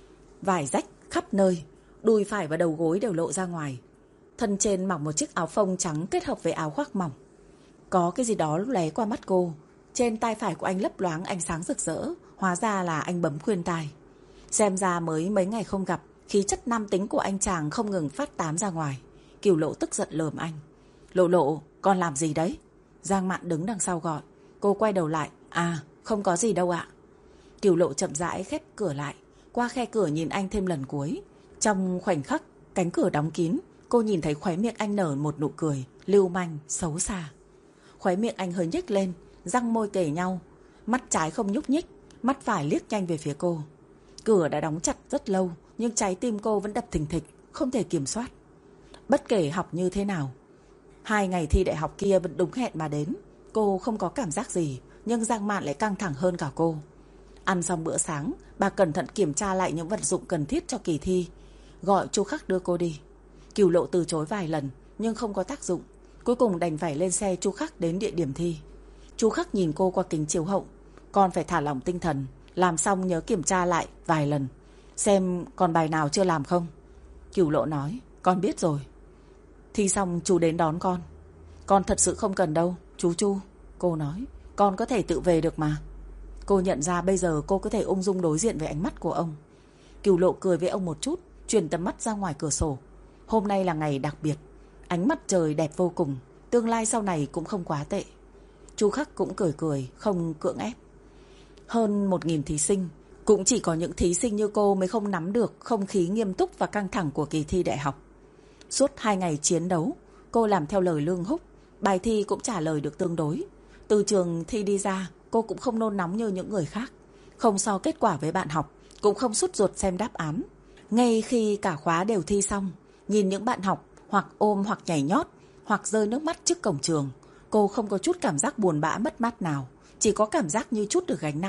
vải rách khắp nơi, đùi phải và đầu gối đều lộ ra ngoài. Thân trên mặc một chiếc áo phông trắng kết hợp với áo khoác mỏng. Có cái gì đó lóe qua mắt cô. Trên tai phải của anh lấp loáng ánh sáng rực rỡ, hóa ra là anh bấm khuyên tai. Xem ra mới mấy ngày không gặp, khí chất nam tính của anh chàng không ngừng phát tán ra ngoài. Cửu Lộ tức giận lườm anh. Lộ Lộ, con làm gì đấy? Giang Mạn đứng đằng sau gọi. Cô quay đầu lại. À, không có gì đâu ạ. Cửu Lộ chậm rãi khép cửa lại, qua khe cửa nhìn anh thêm lần cuối. Trong khoảnh khắc cánh cửa đóng kín, cô nhìn thấy khóe miệng anh nở một nụ cười lưu manh, xấu xa. Khóe miệng anh hơi nhếch lên, răng môi kề nhau, mắt trái không nhúc nhích, mắt phải liếc nhanh về phía cô. Cửa đã đóng chặt rất lâu, nhưng trái tim cô vẫn đập thình thịch, không thể kiểm soát. Bất kể học như thế nào, hai ngày thi đại học kia vẫn đúng hẹn mà đến. Cô không có cảm giác gì, nhưng Giang Mạn lại căng thẳng hơn cả cô. Ăn xong bữa sáng, bà cẩn thận kiểm tra lại những vật dụng cần thiết cho kỳ thi, gọi Chu Khắc đưa cô đi. Cửu Lộ từ chối vài lần nhưng không có tác dụng, cuối cùng đành phải lên xe Chu Khắc đến địa điểm thi. Chu Khắc nhìn cô qua kính chiếu hậu. Con phải thả lỏng tinh thần, làm xong nhớ kiểm tra lại vài lần, xem còn bài nào chưa làm không. Cửu Lộ nói, con biết rồi. Thi xong chú đến đón con. Con thật sự không cần đâu, chú Chu. Cô nói, con có thể tự về được mà. Cô nhận ra bây giờ cô có thể ung dung đối diện với ánh mắt của ông. Cửu Lộ cười với ông một chút, chuyển tầm mắt ra ngoài cửa sổ. Hôm nay là ngày đặc biệt, ánh mặt trời đẹp vô cùng, tương lai sau này cũng không quá tệ. Chu Khắc cũng cười cười, không cưỡng ép. Hơn một nghìn thí sinh, cũng chỉ có những thí sinh như cô mới không nắm được không khí nghiêm túc và căng thẳng của kỳ thi đại học. Suốt hai ngày chiến đấu, cô làm theo lời Lương Húc, Bài thi cũng trả lời được tương đối. Từ trường thi đi ra, cô cũng không nôn nóng như những người khác, không so kết quả với bạn học, cũng không sốt ruột xem đáp án. Ngay khi cả khóa đều thi xong, nhìn những bạn học hoặc ôm hoặc nhảy nhót hoặc rơi nước mắt trước cổng trường, cô không có chút cảm giác buồn bã mất mát nào, chỉ có cảm giác như chút được gánh nặng.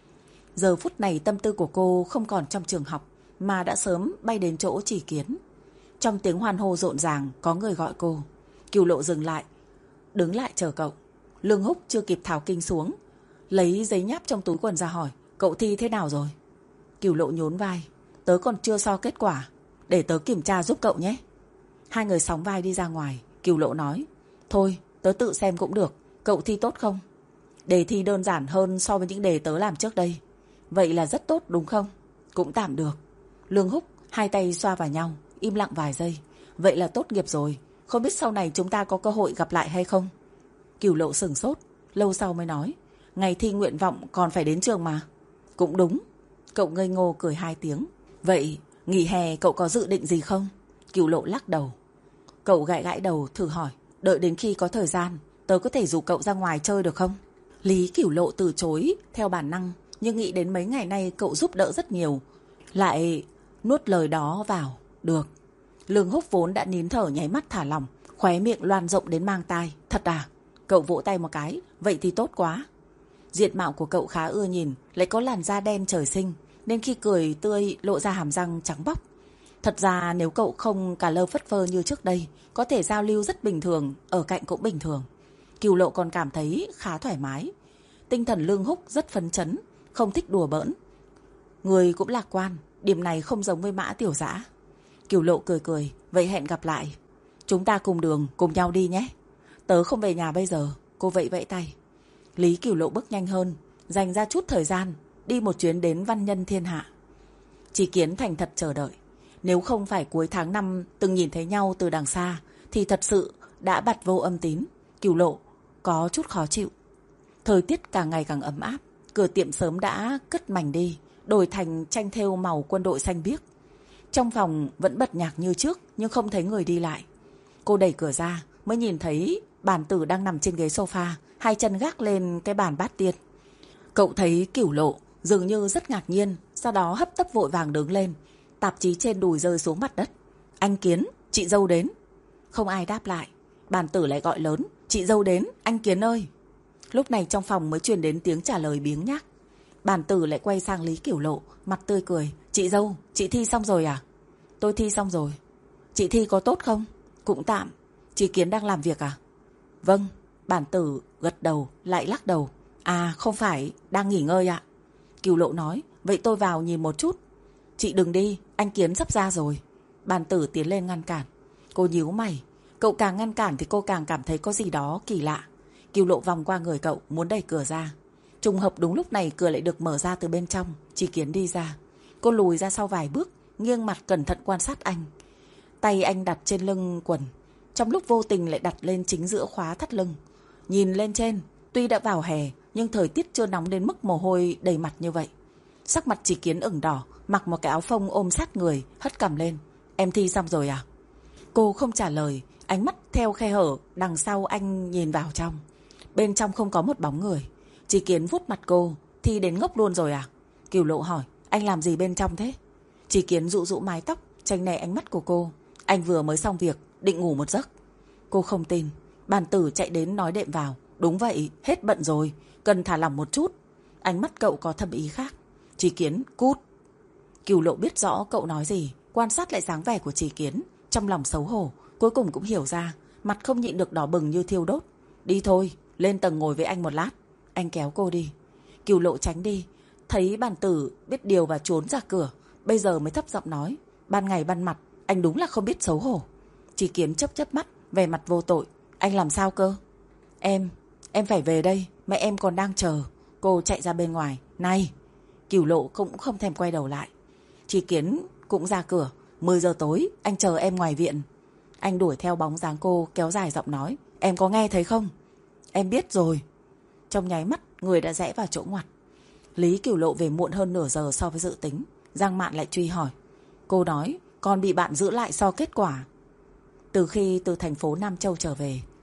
Giờ phút này tâm tư của cô không còn trong trường học, mà đã sớm bay đến chỗ Chỉ Kiến. Trong tiếng hoan hô rộn ràng, có người gọi cô. Cửu Lộ dừng lại, đứng lại chờ cậu. Lương Húc chưa kịp tháo kinh xuống, lấy giấy nháp trong túi quần ra hỏi, cậu thi thế nào rồi? Cửu Lộ nhún vai, tớ còn chưa so kết quả, để tớ kiểm tra giúp cậu nhé. Hai người sóng vai đi ra ngoài. Cửu Lộ nói, thôi tớ tự xem cũng được, cậu thi tốt không? Đề thi đơn giản hơn so với những đề tớ làm trước đây. Vậy là rất tốt đúng không? Cũng tạm được. Lương Húc hai tay xoa vào nhau, im lặng vài giây. Vậy là tốt nghiệp rồi, không biết sau này chúng ta có cơ hội gặp lại hay không? Cửu Lộ sửng sốt, lâu sau mới nói, ngày thi nguyện vọng còn phải đến trường mà. Cũng đúng. Cậu ngây ngô cười hai tiếng. Vậy nghỉ hè cậu có dự định gì không? Cửu Lộ lắc đầu. Cậu gãi gãi đầu thử hỏi, đợi đến khi có thời gian, tớ có thể rủ cậu ra ngoài chơi được không? Lý Cửu Lộ từ chối theo bản năng, nhưng nghĩ đến mấy ngày nay cậu giúp đỡ rất nhiều, lại nuốt lời đó vào. Được. Lương Húc vốn đã nín thở nháy mắt thả lỏng, khóe miệng loan rộng đến mang tai. Thật à? Cậu vỗ tay một cái. Vậy thì tốt quá. Diện mạo của cậu khá ưa nhìn, lại có làn da đen trời sinh, nên khi cười tươi lộ ra hàm răng trắng bóc. Thật ra nếu cậu không cả lơ phất phơ như trước đây, có thể giao lưu rất bình thường, ở cạnh cũng bình thường. Cửu Lộ còn cảm thấy khá thoải mái. Tinh thần Lương Húc rất phấn chấn, không thích đùa bỡn, người cũng lạc quan, điểm này không giống với Mã Tiểu Dã. Cửu Lộ cười cười, vậy hẹn gặp lại. Chúng ta cùng đường, cùng nhau đi nhé. Tớ không về nhà bây giờ. Cô vẫy vẫy tay. Lý Cửu Lộ bước nhanh hơn, dành ra chút thời gian, đi một chuyến đến Văn Nhân Thiên Hạ. Chỉ Kiến thành thật chờ đợi. Nếu không phải cuối tháng năm từng nhìn thấy nhau từ đằng xa, thì thật sự đã bặt vô âm tín. Cửu Lộ có chút khó chịu. Thời tiết càng ngày càng ấm áp, cửa tiệm sớm đã cất mảnh đi, đổi thành tranh thêu màu quân đội xanh biếc. Trong phòng vẫn bật nhạc như trước, nhưng không thấy người đi lại. Cô đẩy cửa ra, mới nhìn thấy Bản Tử đang nằm trên ghế sofa, hai chân gác lên cái bàn bát tiên. Cậu thấy Cửu Lộ dường như rất ngạc nhiên, sau đó hấp tấp vội vàng đứng lên, tạp chí trên đùi rơi xuống mặt đất. Anh Kiến, chị dâu đến. Không ai đáp lại. Bản Tử lại gọi lớn, chị dâu đến, anh Kiến ơi. Lúc này trong phòng mới truyền đến tiếng trả lời biếng nhác. Bản Tử lại quay sang Lý Cửu Lộ, mặt tươi cười. Chị dâu, chị thi xong rồi à? Tôi thi xong rồi. Chị thi có tốt không? Cũng tạm. Chị Kiến đang làm việc à? Vâng. Bản Tử gật đầu, lại lắc đầu. À không phải, đang nghỉ ngơi ạ. Cửu Lộ nói, vậy tôi vào nhìn một chút. Chị đừng đi, anh Kiến sắp ra rồi. Bản Tử tiến lên ngăn cản. Cô nhíu mày. Cậu càng ngăn cản thì cô càng cảm thấy có gì đó kỳ lạ. Cửu Lộ vòng qua người cậu, muốn đẩy cửa ra. Trùng hợp đúng lúc này cửa lại được mở ra từ bên trong. Chỉ Kiến đi ra. Cô lùi ra sau vài bước, nghiêng mặt cẩn thận quan sát anh. Tay anh đặt trên lưng quần, trong lúc vô tình lại đặt lên chính giữa khóa thắt lưng. Nhìn lên trên, tuy đã vào hè, nhưng thời tiết chưa nóng đến mức mồ hôi đầy mặt như vậy. Sắc mặt Chỉ Kiến ửng đỏ, mặc một cái áo phông ôm sát người, hất cằm lên. Em thi xong rồi à? Cô không trả lời, ánh mắt theo khe hở đằng sau anh nhìn vào trong. Bên trong không có một bóng người. Chỉ Kiến vuốt mặt cô. Thi đến ngốc luôn rồi à? Cửu Lộ hỏi, anh làm gì bên trong thế? Chỉ Kiến dụ dụ mái tóc, tránh né ánh mắt của cô. Anh vừa mới xong việc, định ngủ một giấc. Cô không tin. Bản Tử chạy đến nói đệm vào. Đúng vậy, hết bận rồi, cần thả lỏng một chút. Ánh mắt cậu có thâm ý khác. Chỉ Kiến, cút. Cửu Lộ biết rõ cậu nói gì, quan sát lại dáng vẻ của Chỉ Kiến, trong lòng xấu hổ, cuối cùng cũng hiểu ra, mặt không nhịn được đỏ bừng như thiêu đốt. Đi thôi, lên tầng ngồi với anh một lát. Anh kéo cô đi. Cửu Lộ tránh đi, thấy Bản Tử biết điều và trốn ra cửa, bây giờ mới thấp giọng nói, ban ngày ban mặt, anh đúng là không biết xấu hổ. Chỉ Kiến chớp chớp mắt, vẻ mặt vô tội. Anh làm sao cơ? Em, em phải về đây, mẹ em còn đang chờ. Cô chạy ra bên ngoài. Này! Cửu Lộ cũng không thèm quay đầu lại. Chỉ Kiến cũng ra cửa. Mười giờ tối, anh chờ em ngoài viện. Anh đuổi theo bóng dáng cô, kéo dài giọng nói. Em có nghe thấy không? Em biết rồi. Trong nháy mắt, người đã rẽ vào chỗ ngoặt. Lý Cửu Lộ về muộn hơn nửa giờ so với dự tính. Giang Mạn lại truy hỏi. Cô nói, con bị bạn giữ lại so kết quả. Từ khi từ thành phố Nam Châu trở về,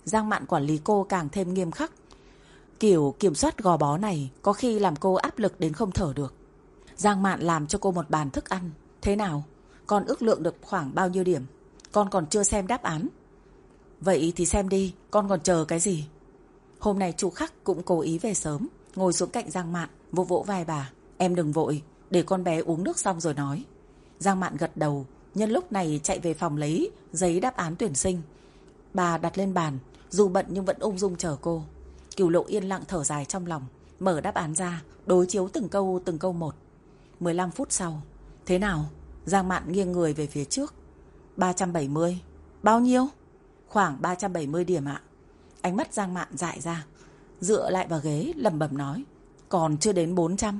Giang Mạn quản lý cô càng thêm nghiêm khắc. Kiểu kiểm soát gò bó này có khi làm cô áp lực đến không thở được. Giang Mạn làm cho cô một bàn thức ăn. Thế nào? Con ước lượng được khoảng bao nhiêu điểm? Con còn chưa xem đáp án. Vậy thì xem đi, con còn chờ cái gì? Hôm nay chú Khắc cũng cố ý về sớm, ngồi xuống cạnh Giang Mạn, vỗ vỗ vai bà. Em đừng vội, để con bé uống nước xong rồi nói. Giang Mạn gật đầu, nhân lúc này chạy về phòng lấy giấy đáp án tuyển sinh. Bà đặt lên bàn, dù bận nhưng vẫn ung dung chờ cô. Cửu Lộ yên lặng thở dài trong lòng, mở đáp án ra, đối chiếu từng câu từng câu một. mười lăm phút sau. Thế nào? Giang Mạn nghiêng người về phía trước. ba trăm bảy mươi. Bao nhiêu? Khoảng ba trăm bảy mươi điểm ạ. Ánh mắt Giang Mạn dại ra, dựa lại vào ghế lẩm bẩm nói. Còn chưa đến bốn trăm.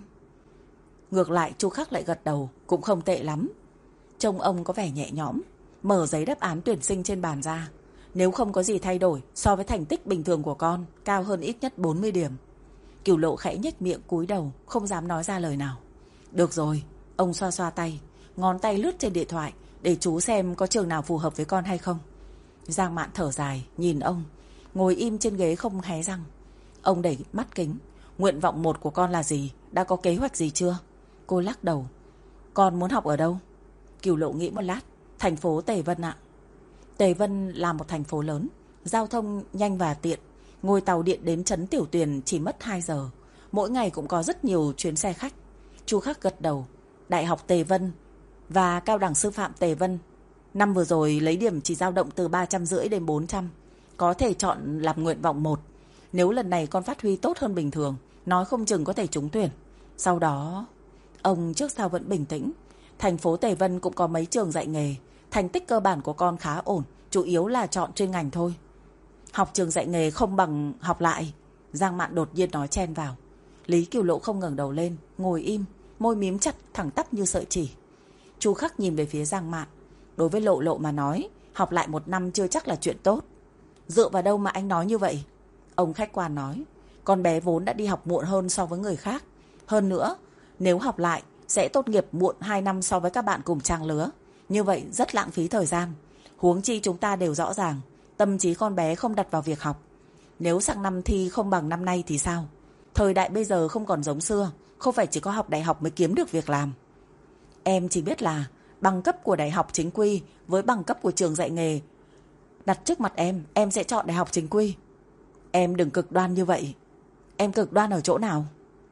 Ngược lại chú Khắc lại gật đầu, cũng không tệ lắm. Trông ông có vẻ nhẹ nhõm, mở giấy đáp án tuyển sinh trên bàn ra. Nếu không có gì thay đổi so với thành tích bình thường của con, cao hơn ít nhất bốn mươi điểm. Cửu Lộ khẽ nhếch miệng cúi đầu, không dám nói ra lời nào. Được rồi, ông xoa xoa tay, ngón tay lướt trên điện thoại, để chú xem có trường nào phù hợp với con hay không. Giang Mạn thở dài, nhìn ông, ngồi im trên ghế không hé răng. Ông đẩy mắt kính. Nguyện vọng một của con là gì? Đã có kế hoạch gì chưa? Cô lắc đầu. Con muốn học ở đâu? Cửu Lộ nghĩ một lát. Thành phố Tề Vân ạ. Tề Vân là một thành phố lớn, giao thông nhanh và tiện. Ngồi tàu điện đến trấn Tiểu Tuyền chỉ mất hai giờ. Mỗi ngày cũng có rất nhiều chuyến xe khách. Chu Khắc gật đầu. Đại học Tề Vân và Cao đẳng sư phạm Tề Vân năm vừa rồi lấy điểm chỉ dao động từ ba trăm rưỡi đến bốn trăm. Có thể chọn làm nguyện vọng một. Nếu lần này con phát huy tốt hơn bình thường, nói không chừng có thể trúng tuyển. Sau đó... Ông trước sau vẫn bình tĩnh. Thành phố Tề Vân cũng có mấy trường dạy nghề. Thành tích cơ bản của con khá ổn, chủ yếu là chọn chuyên ngành thôi. Học trường dạy nghề không bằng học lại. Giang Mạn đột nhiên nói chen vào. Lý Cửu Lộ không ngẩng đầu lên, ngồi im, môi mím chặt thẳng tắp như sợi chỉ. Chu Khắc nhìn về phía Giang Mạn. Đối với Lộ Lộ mà nói, học lại một năm chưa chắc là chuyện tốt. Dựa vào đâu mà anh nói như vậy? Ông khách quan nói. Con bé vốn đã đi học muộn hơn so với người khác. Hơn nữa, nếu học lại sẽ tốt nghiệp muộn hai năm so với các bạn cùng trang lứa. Như vậy rất lãng phí thời gian. Huống chi chúng ta đều rõ ràng, tâm trí con bé không đặt vào việc học. Nếu sang năm thi không bằng năm nay thì sao? Thời đại bây giờ không còn giống xưa, không phải chỉ có học đại học mới kiếm được việc làm. Em chỉ biết là bằng cấp của đại học chính quy với bằng cấp của trường dạy nghề đặt trước mặt em, em sẽ chọn đại học chính quy. Em đừng cực đoan như vậy. Em cực đoan ở chỗ nào?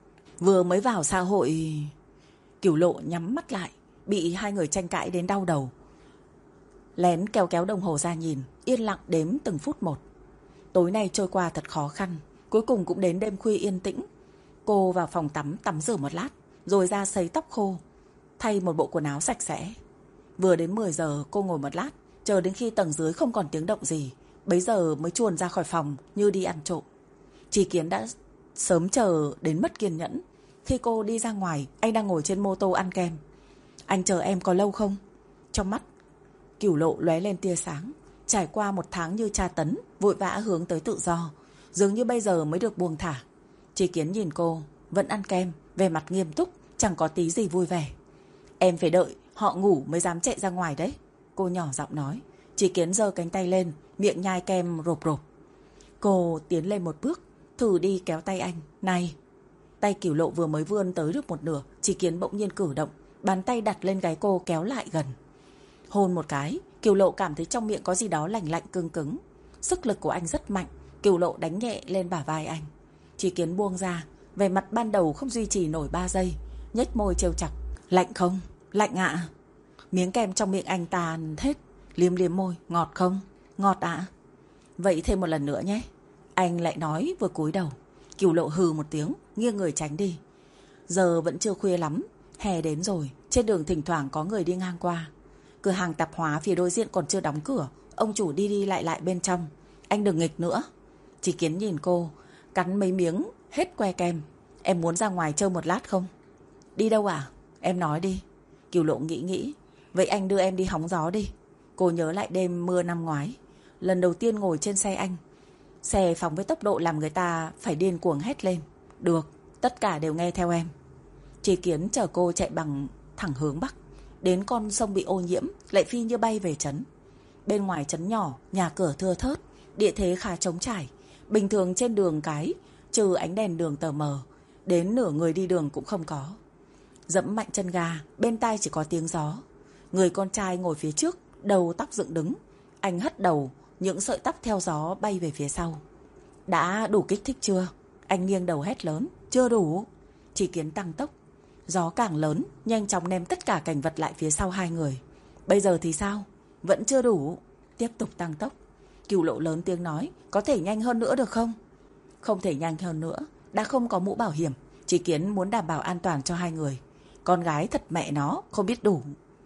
Vừa mới vào xã hội... Cửu Lộ nhắm mắt lại, bị hai người tranh cãi đến đau đầu. Lén kéo kéo đồng hồ ra nhìn, yên lặng đếm từng phút một. Tối nay trôi qua thật khó khăn, cuối cùng cũng đến đêm khuya yên tĩnh. Cô vào phòng tắm tắm rửa một lát, rồi ra sấy tóc khô, thay một bộ quần áo sạch sẽ. Vừa đến mười giờ cô ngồi một lát, chờ đến khi tầng dưới không còn tiếng động gì, bấy giờ mới chuồn ra khỏi phòng như đi ăn trộm. Tri Kiến đã sớm chờ đến mất kiên nhẫn. Khi cô đi ra ngoài, anh đang ngồi trên mô tô ăn kem. Anh chờ em có lâu không? Trong mắt Cửu Lộ lóe lên tia sáng. Trải qua một tháng như tra tấn, vội vã hướng tới tự do, dường như bây giờ mới được buông thả. Tri Kiến nhìn cô, vẫn ăn kem, vẻ mặt nghiêm túc, chẳng có tí gì vui vẻ. Em phải đợi họ ngủ mới dám chạy ra ngoài đấy, cô nhỏ giọng nói. Tri Kiến giơ cánh tay lên, miệng nhai kem rộp rộp. Cô tiến lên một bước, thử đi kéo tay anh. Này! Tay Cửu Lộ vừa mới vươn tới được một nửa, Tri Kiến bỗng nhiên cử động, bàn tay đặt lên gáy cô kéo lại gần. Hôn một cái, Cửu Lộ cảm thấy trong miệng có gì đó lạnh lạnh cứng cứng. Sức lực của anh rất mạnh, Cửu Lộ đánh nhẹ lên bả vai anh. Tri Kiến buông ra, vẻ mặt ban đầu không duy trì nổi ba giây, nhếch môi trêu chọc. Lạnh không? Lạnh ạ. À? Miếng kem trong miệng anh tàn hết, liếm liếm môi. Ngọt không? Ngọt ạ. À? Vậy thêm một lần nữa nhé. Anh lại nói vừa cúi đầu. Cửu Lộ hừ một tiếng, nghiêng người tránh đi. Giờ vẫn chưa khuya lắm, hè đến rồi, trên đường thỉnh thoảng có người đi ngang qua. Cửa hàng tạp hóa phía đối diện còn chưa đóng cửa, ông chủ đi đi lại lại bên trong. Anh đừng nghịch nữa. Tri Kiến nhìn cô, cắn mấy miếng hết que kem. Em muốn ra ngoài chơi một lát không? Đi đâu à? Em nói đi. Cửu Lộ nghĩ nghĩ. Vậy anh đưa em đi hóng gió đi. Cô nhớ lại đêm mưa năm ngoái, lần đầu tiên ngồi trên xe anh. Xe phóng với tốc độ làm người ta phải điên cuồng hét lên. Được, tất cả đều nghe theo em. Tri Kiến chở cô chạy bằng thẳng hướng bắc, đến con sông bị ô nhiễm, lại phi như bay về trấn. Bên ngoài trấn nhỏ, nhà cửa thưa thớt, Địa thế khá trống trải. Bình thường trên đường cái, trừ ánh đèn đường tờ mờ, đến nửa người đi đường cũng không có. Dẫm mạnh chân ga, bên tai chỉ có tiếng gió. Người con trai ngồi phía trước, đầu tóc dựng đứng. Anh hất đầu, những sợi tóc theo gió bay về phía sau. Đã đủ kích thích chưa? Anh nghiêng đầu hét lớn. Chưa đủ. Chỉ Kiến tăng tốc. Gió càng lớn, nhanh chóng ném tất cả cảnh vật lại phía sau hai người. Bây giờ thì sao? Vẫn chưa đủ. Tiếp tục tăng tốc. Cửu Lộ lớn tiếng nói. Có thể nhanh hơn nữa được không? Không thể nhanh hơn nữa. Đã không có mũ bảo hiểm. Chỉ Kiến muốn đảm bảo an toàn cho hai người. Con gái thật mẹ nó, không biết đủ.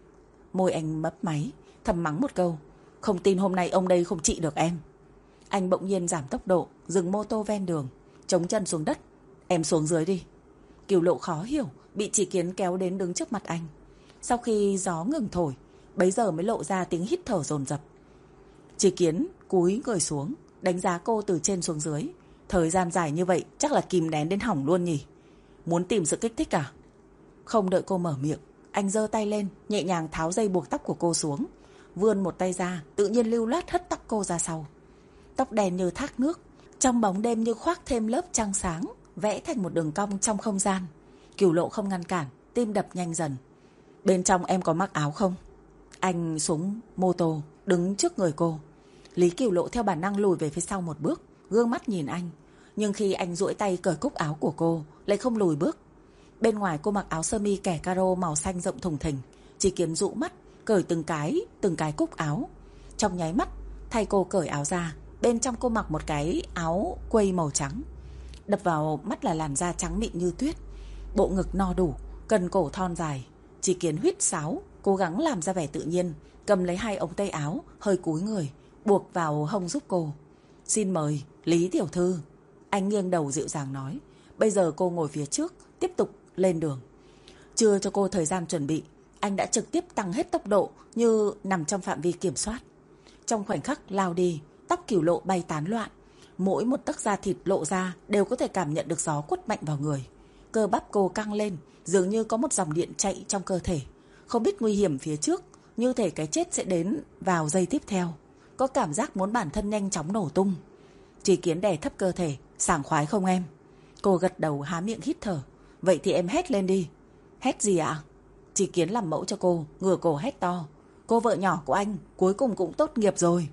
Môi anh mấp máy, thầm mắng một câu. Không tin hôm nay ông đây không trị được em. Anh bỗng nhiên giảm tốc độ, dừng mô tô ven đường, chống chân xuống đất. Em xuống dưới đi. Cửu Lộ khó hiểu, bị Chỉ Kiến kéo đến đứng trước mặt anh. Sau khi gió ngừng thổi, bấy giờ mới lộ ra tiếng hít thở dồn dập. Chỉ Kiến cúi người xuống, đánh giá cô từ trên xuống dưới. Thời gian dài như vậy chắc là kìm nén đến hỏng luôn nhỉ. Muốn tìm sự kích thích à? Không đợi cô mở miệng, anh giơ tay lên, nhẹ nhàng tháo dây buộc tóc của cô xuống. Vươn một tay ra, tự nhiên lưu loát hất tóc cô ra sau. Tóc đen như thác nước, trong bóng đêm như khoác thêm lớp trăng sáng, vẽ thành một đường cong trong không gian. Cửu Lộ không ngăn cản, tim đập nhanh dần. Bên trong em có mặc áo không? Anh xuống mô tô, đứng trước người cô. Lý Cửu Lộ theo bản năng lùi về phía sau một bước, gương mắt nhìn anh. Nhưng khi anh duỗi tay cởi cúc áo của cô, lại không lùi bước. Bên ngoài cô mặc áo sơ mi kẻ caro màu xanh rộng thùng thình. Chỉ Kiến dụ mắt, cởi từng cái, từng cái cúc áo. Trong nháy mắt, thay cô cởi áo ra, bên trong cô mặc một cái áo quây màu trắng. Đập vào mắt là làn da trắng mịn như tuyết, bộ ngực no đủ, cần cổ thon dài. Chỉ Kiến huýt sáo, cố gắng làm ra vẻ tự nhiên, cầm lấy hai ống tay áo, hơi cúi người, buộc vào hông giúp cô. Xin mời, Lý tiểu thư. Anh nghiêng đầu dịu dàng nói. Bây giờ cô ngồi phía trước, tiếp tục lên đường. Chưa cho cô thời gian chuẩn bị, anh đã trực tiếp tăng hết tốc độ như nằm trong phạm vi kiểm soát. Trong khoảnh khắc lao đi, tóc Cửu Lộ bay tán loạn. Mỗi một tấc da thịt lộ ra đều có thể cảm nhận được gió quất mạnh vào người. Cơ bắp cô căng lên, dường như có một dòng điện chạy trong cơ thể. Không biết nguy hiểm phía trước, như thể cái chết sẽ đến vào giây tiếp theo. Có cảm giác muốn bản thân nhanh chóng nổ tung. Chỉ Kiến đè thấp cơ thể. Sảng khoái không em? Cô gật đầu há miệng hít thở. Vậy thì em hét lên đi. Hét gì ạ? Chỉ Kiến làm mẫu cho cô, ngửa cổ hét to. Cô vợ nhỏ của anh cuối cùng cũng tốt nghiệp rồi.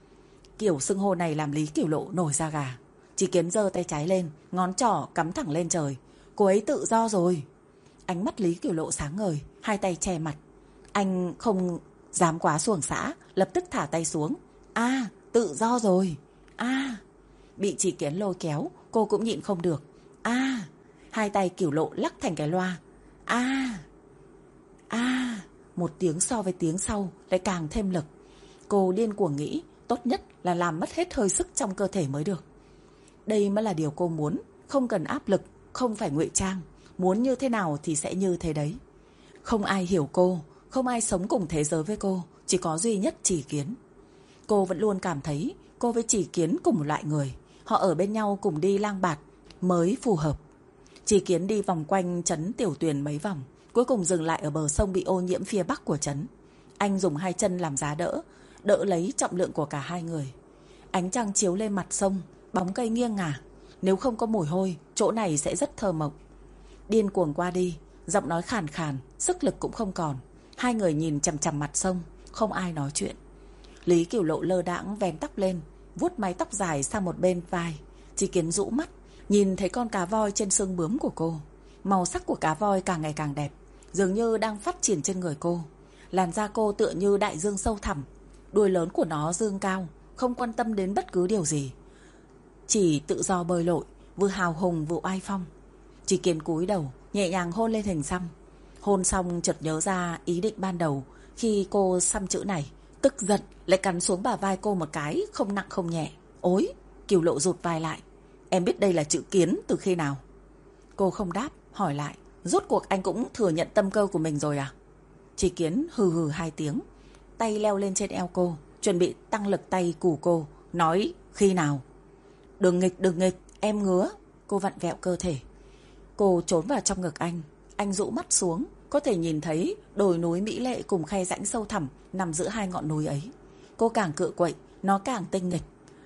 Kiểu xưng hô này làm Lý Cửu Lộ nổi da gà. Chỉ Kiến giơ tay trái lên, ngón trỏ cắm thẳng lên trời. Cô ấy tự do rồi. Ánh mắt Lý Cửu Lộ sáng ngời, hai tay che mặt. Anh không dám quá xuồng xã, lập tức thả tay xuống. À, tự do rồi. À. Bị Chỉ Kiến lôi kéo, cô cũng nhịn không được. À. Hai tay Cửu Lộ lắc thành cái loa. À. À. Một tiếng so với tiếng sau lại càng thêm lực. Cô điên cuồng nghĩ tốt nhất là làm mất hết hơi sức trong cơ thể mới được. Đây mới là điều cô muốn. Không cần áp lực, không phải ngụy trang. Muốn như thế nào thì sẽ như thế đấy. Không ai hiểu cô, không ai sống cùng thế giới với cô, chỉ có duy nhất Chỉ Kiến. Cô vẫn luôn cảm thấy cô với Chỉ Kiến cùng một loại người. Họ ở bên nhau cùng đi lang bạt mới phù hợp. Chỉ Kiến đi vòng quanh trấn Tiểu Tuyền mấy vòng, cuối cùng dừng lại ở bờ sông bị ô nhiễm phía bắc của trấn. Anh dùng hai chân làm giá đỡ, đỡ lấy trọng lượng của cả hai người. Ánh trăng chiếu lên mặt sông, bóng cây nghiêng ngả. Nếu không có mùi hôi, chỗ này sẽ rất thơ mộng. Điên cuồng qua đi, giọng nói khàn khàn, sức lực cũng không còn. Hai người nhìn chằm chằm mặt sông, không ai nói chuyện. Lý Cửu Lộ lơ đãng vén tóc lên, vuốt mái tóc dài sang một bên vai. Chỉ Kiến rũ mắt, nhìn thấy con cá voi trên xương bướm của cô. Màu sắc của cá voi càng ngày càng đẹp, dường như đang phát triển trên người cô. Làn da cô tựa như đại dương sâu thẳm. Đuôi lớn của nó dương cao, không quan tâm đến bất cứ điều gì, chỉ tự do bơi lội, vừa hào hùng vừa oai phong. Chỉ Kiến cúi đầu, nhẹ nhàng hôn lên hình xăm. Hôn xong chợt nhớ ra ý định ban đầu khi cô xăm chữ này, tức giận lại cắn xuống bả vai cô một cái, không nặng không nhẹ. Ối! Cửu Lộ rụt vai lại. Em biết đây là chữ Kiến từ khi nào? Cô không đáp, hỏi lại. Rốt cuộc anh cũng thừa nhận tâm cơ của mình rồi à? Chỉ Kiến hừ hừ hai tiếng, tay leo lên trên eo cô, chuẩn bị tăng lực tay cù cô, nói khi nào? Đừng nghịch, đừng nghịch, em ngứa. Cô vặn vẹo cơ thể. Cô trốn vào trong ngực anh. Anh rũ mắt xuống, có thể nhìn thấy đồi núi mỹ lệ cùng khe rãnh sâu thẳm nằm giữa hai ngọn núi ấy. Cô càng cựa quậy, nó càng tinh nghịch.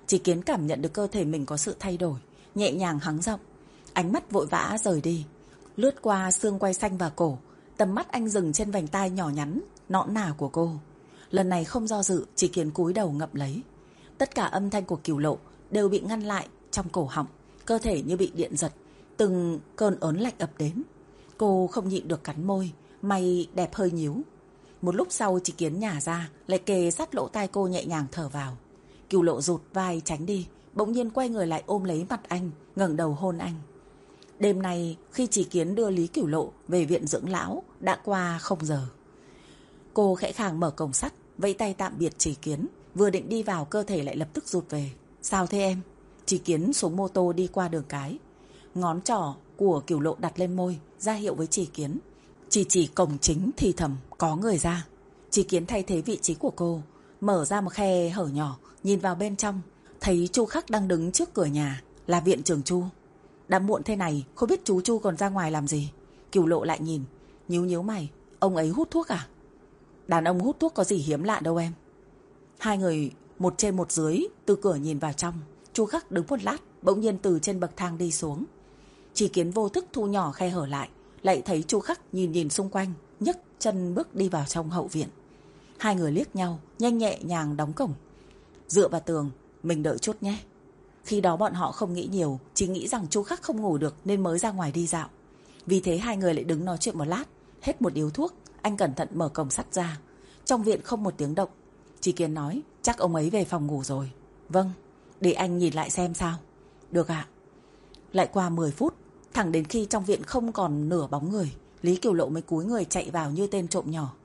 Chỉ Kiến cảm nhận được cơ thể mình có sự thay đổi, nhẹ nhàng hắng giọng. Ánh mắt vội vã rời đi, lướt qua xương quai xanh và cổ. Tầm mắt anh dừng trên vành tai nhỏ nhắn, nõn nà của cô. Lần này không do dự, Chỉ Kiến cúi đầu ngậm lấy. Tất cả âm thanh của Cửu Lộ đều bị ngăn lại trong cổ họng, cơ thể như bị điện giật, từng cơn ớn lạnh ập đến. Cô không nhịn được cắn môi, mày đẹp hơi nhíu. Một lúc sau Chỉ Kiến nhả ra, lại kề sát lỗ tai cô nhẹ nhàng thở vào. Cửu Lộ rụt vai tránh đi, bỗng nhiên quay người lại ôm lấy mặt anh, ngẩng đầu hôn anh. Đêm nay khi Chỉ Kiến đưa Lý Cửu Lộ về viện dưỡng lão đã qua không giờ. Cô khẽ khàng mở cổng sắt, vẫy tay tạm biệt Chỉ Kiến, vừa định đi vào cơ thể lại lập tức rụt về. Sao thế em? Chỉ Kiến xuống mô tô đi qua đường cái, ngón trỏ của Cửu Lộ đặt lên môi, ra hiệu với Chỉ Kiến. Chỉ chỉ cổng chính thì thầm, có người ra. Chỉ Kiến thay thế vị trí của cô, mở ra một khe hở nhỏ, nhìn vào bên trong, thấy Chu Khắc đang đứng trước cửa nhà, là viện trưởng Chu. Đã muộn thế này, không biết chú Chu còn ra ngoài làm gì. Cửu Lộ lại nhìn, nhíu nhíu mày, ông ấy hút thuốc à? Đàn ông hút thuốc có gì hiếm lạ đâu em. Hai người một trên một dưới từ cửa nhìn vào trong. Chu Khắc đứng một lát, bỗng nhiên từ trên bậc thang đi xuống. Chỉ Kiến vô thức thu nhỏ khe hở lại, lại thấy Chu Khắc nhìn nhìn xung quanh, nhấc chân bước đi vào trong hậu viện. Hai người liếc nhau, nhanh nhẹ nhàng đóng cổng. Dựa vào tường, mình đợi chút nhé. Khi đó bọn họ không nghĩ nhiều, chỉ nghĩ rằng Chu Khắc không ngủ được nên mới ra ngoài đi dạo. Vì thế hai người lại đứng nói chuyện một lát. Hết một điếu thuốc, anh cẩn thận mở cổng sắt ra. Trong viện không một tiếng động. Chỉ Kiến nói, chắc ông ấy về phòng ngủ rồi. Vâng, để anh nhìn lại xem sao. Được ạ. Lại qua mười phút, thẳng đến khi trong viện không còn nửa bóng người, Lý Cửu Lộ mới cúi người chạy vào như tên trộm nhỏ.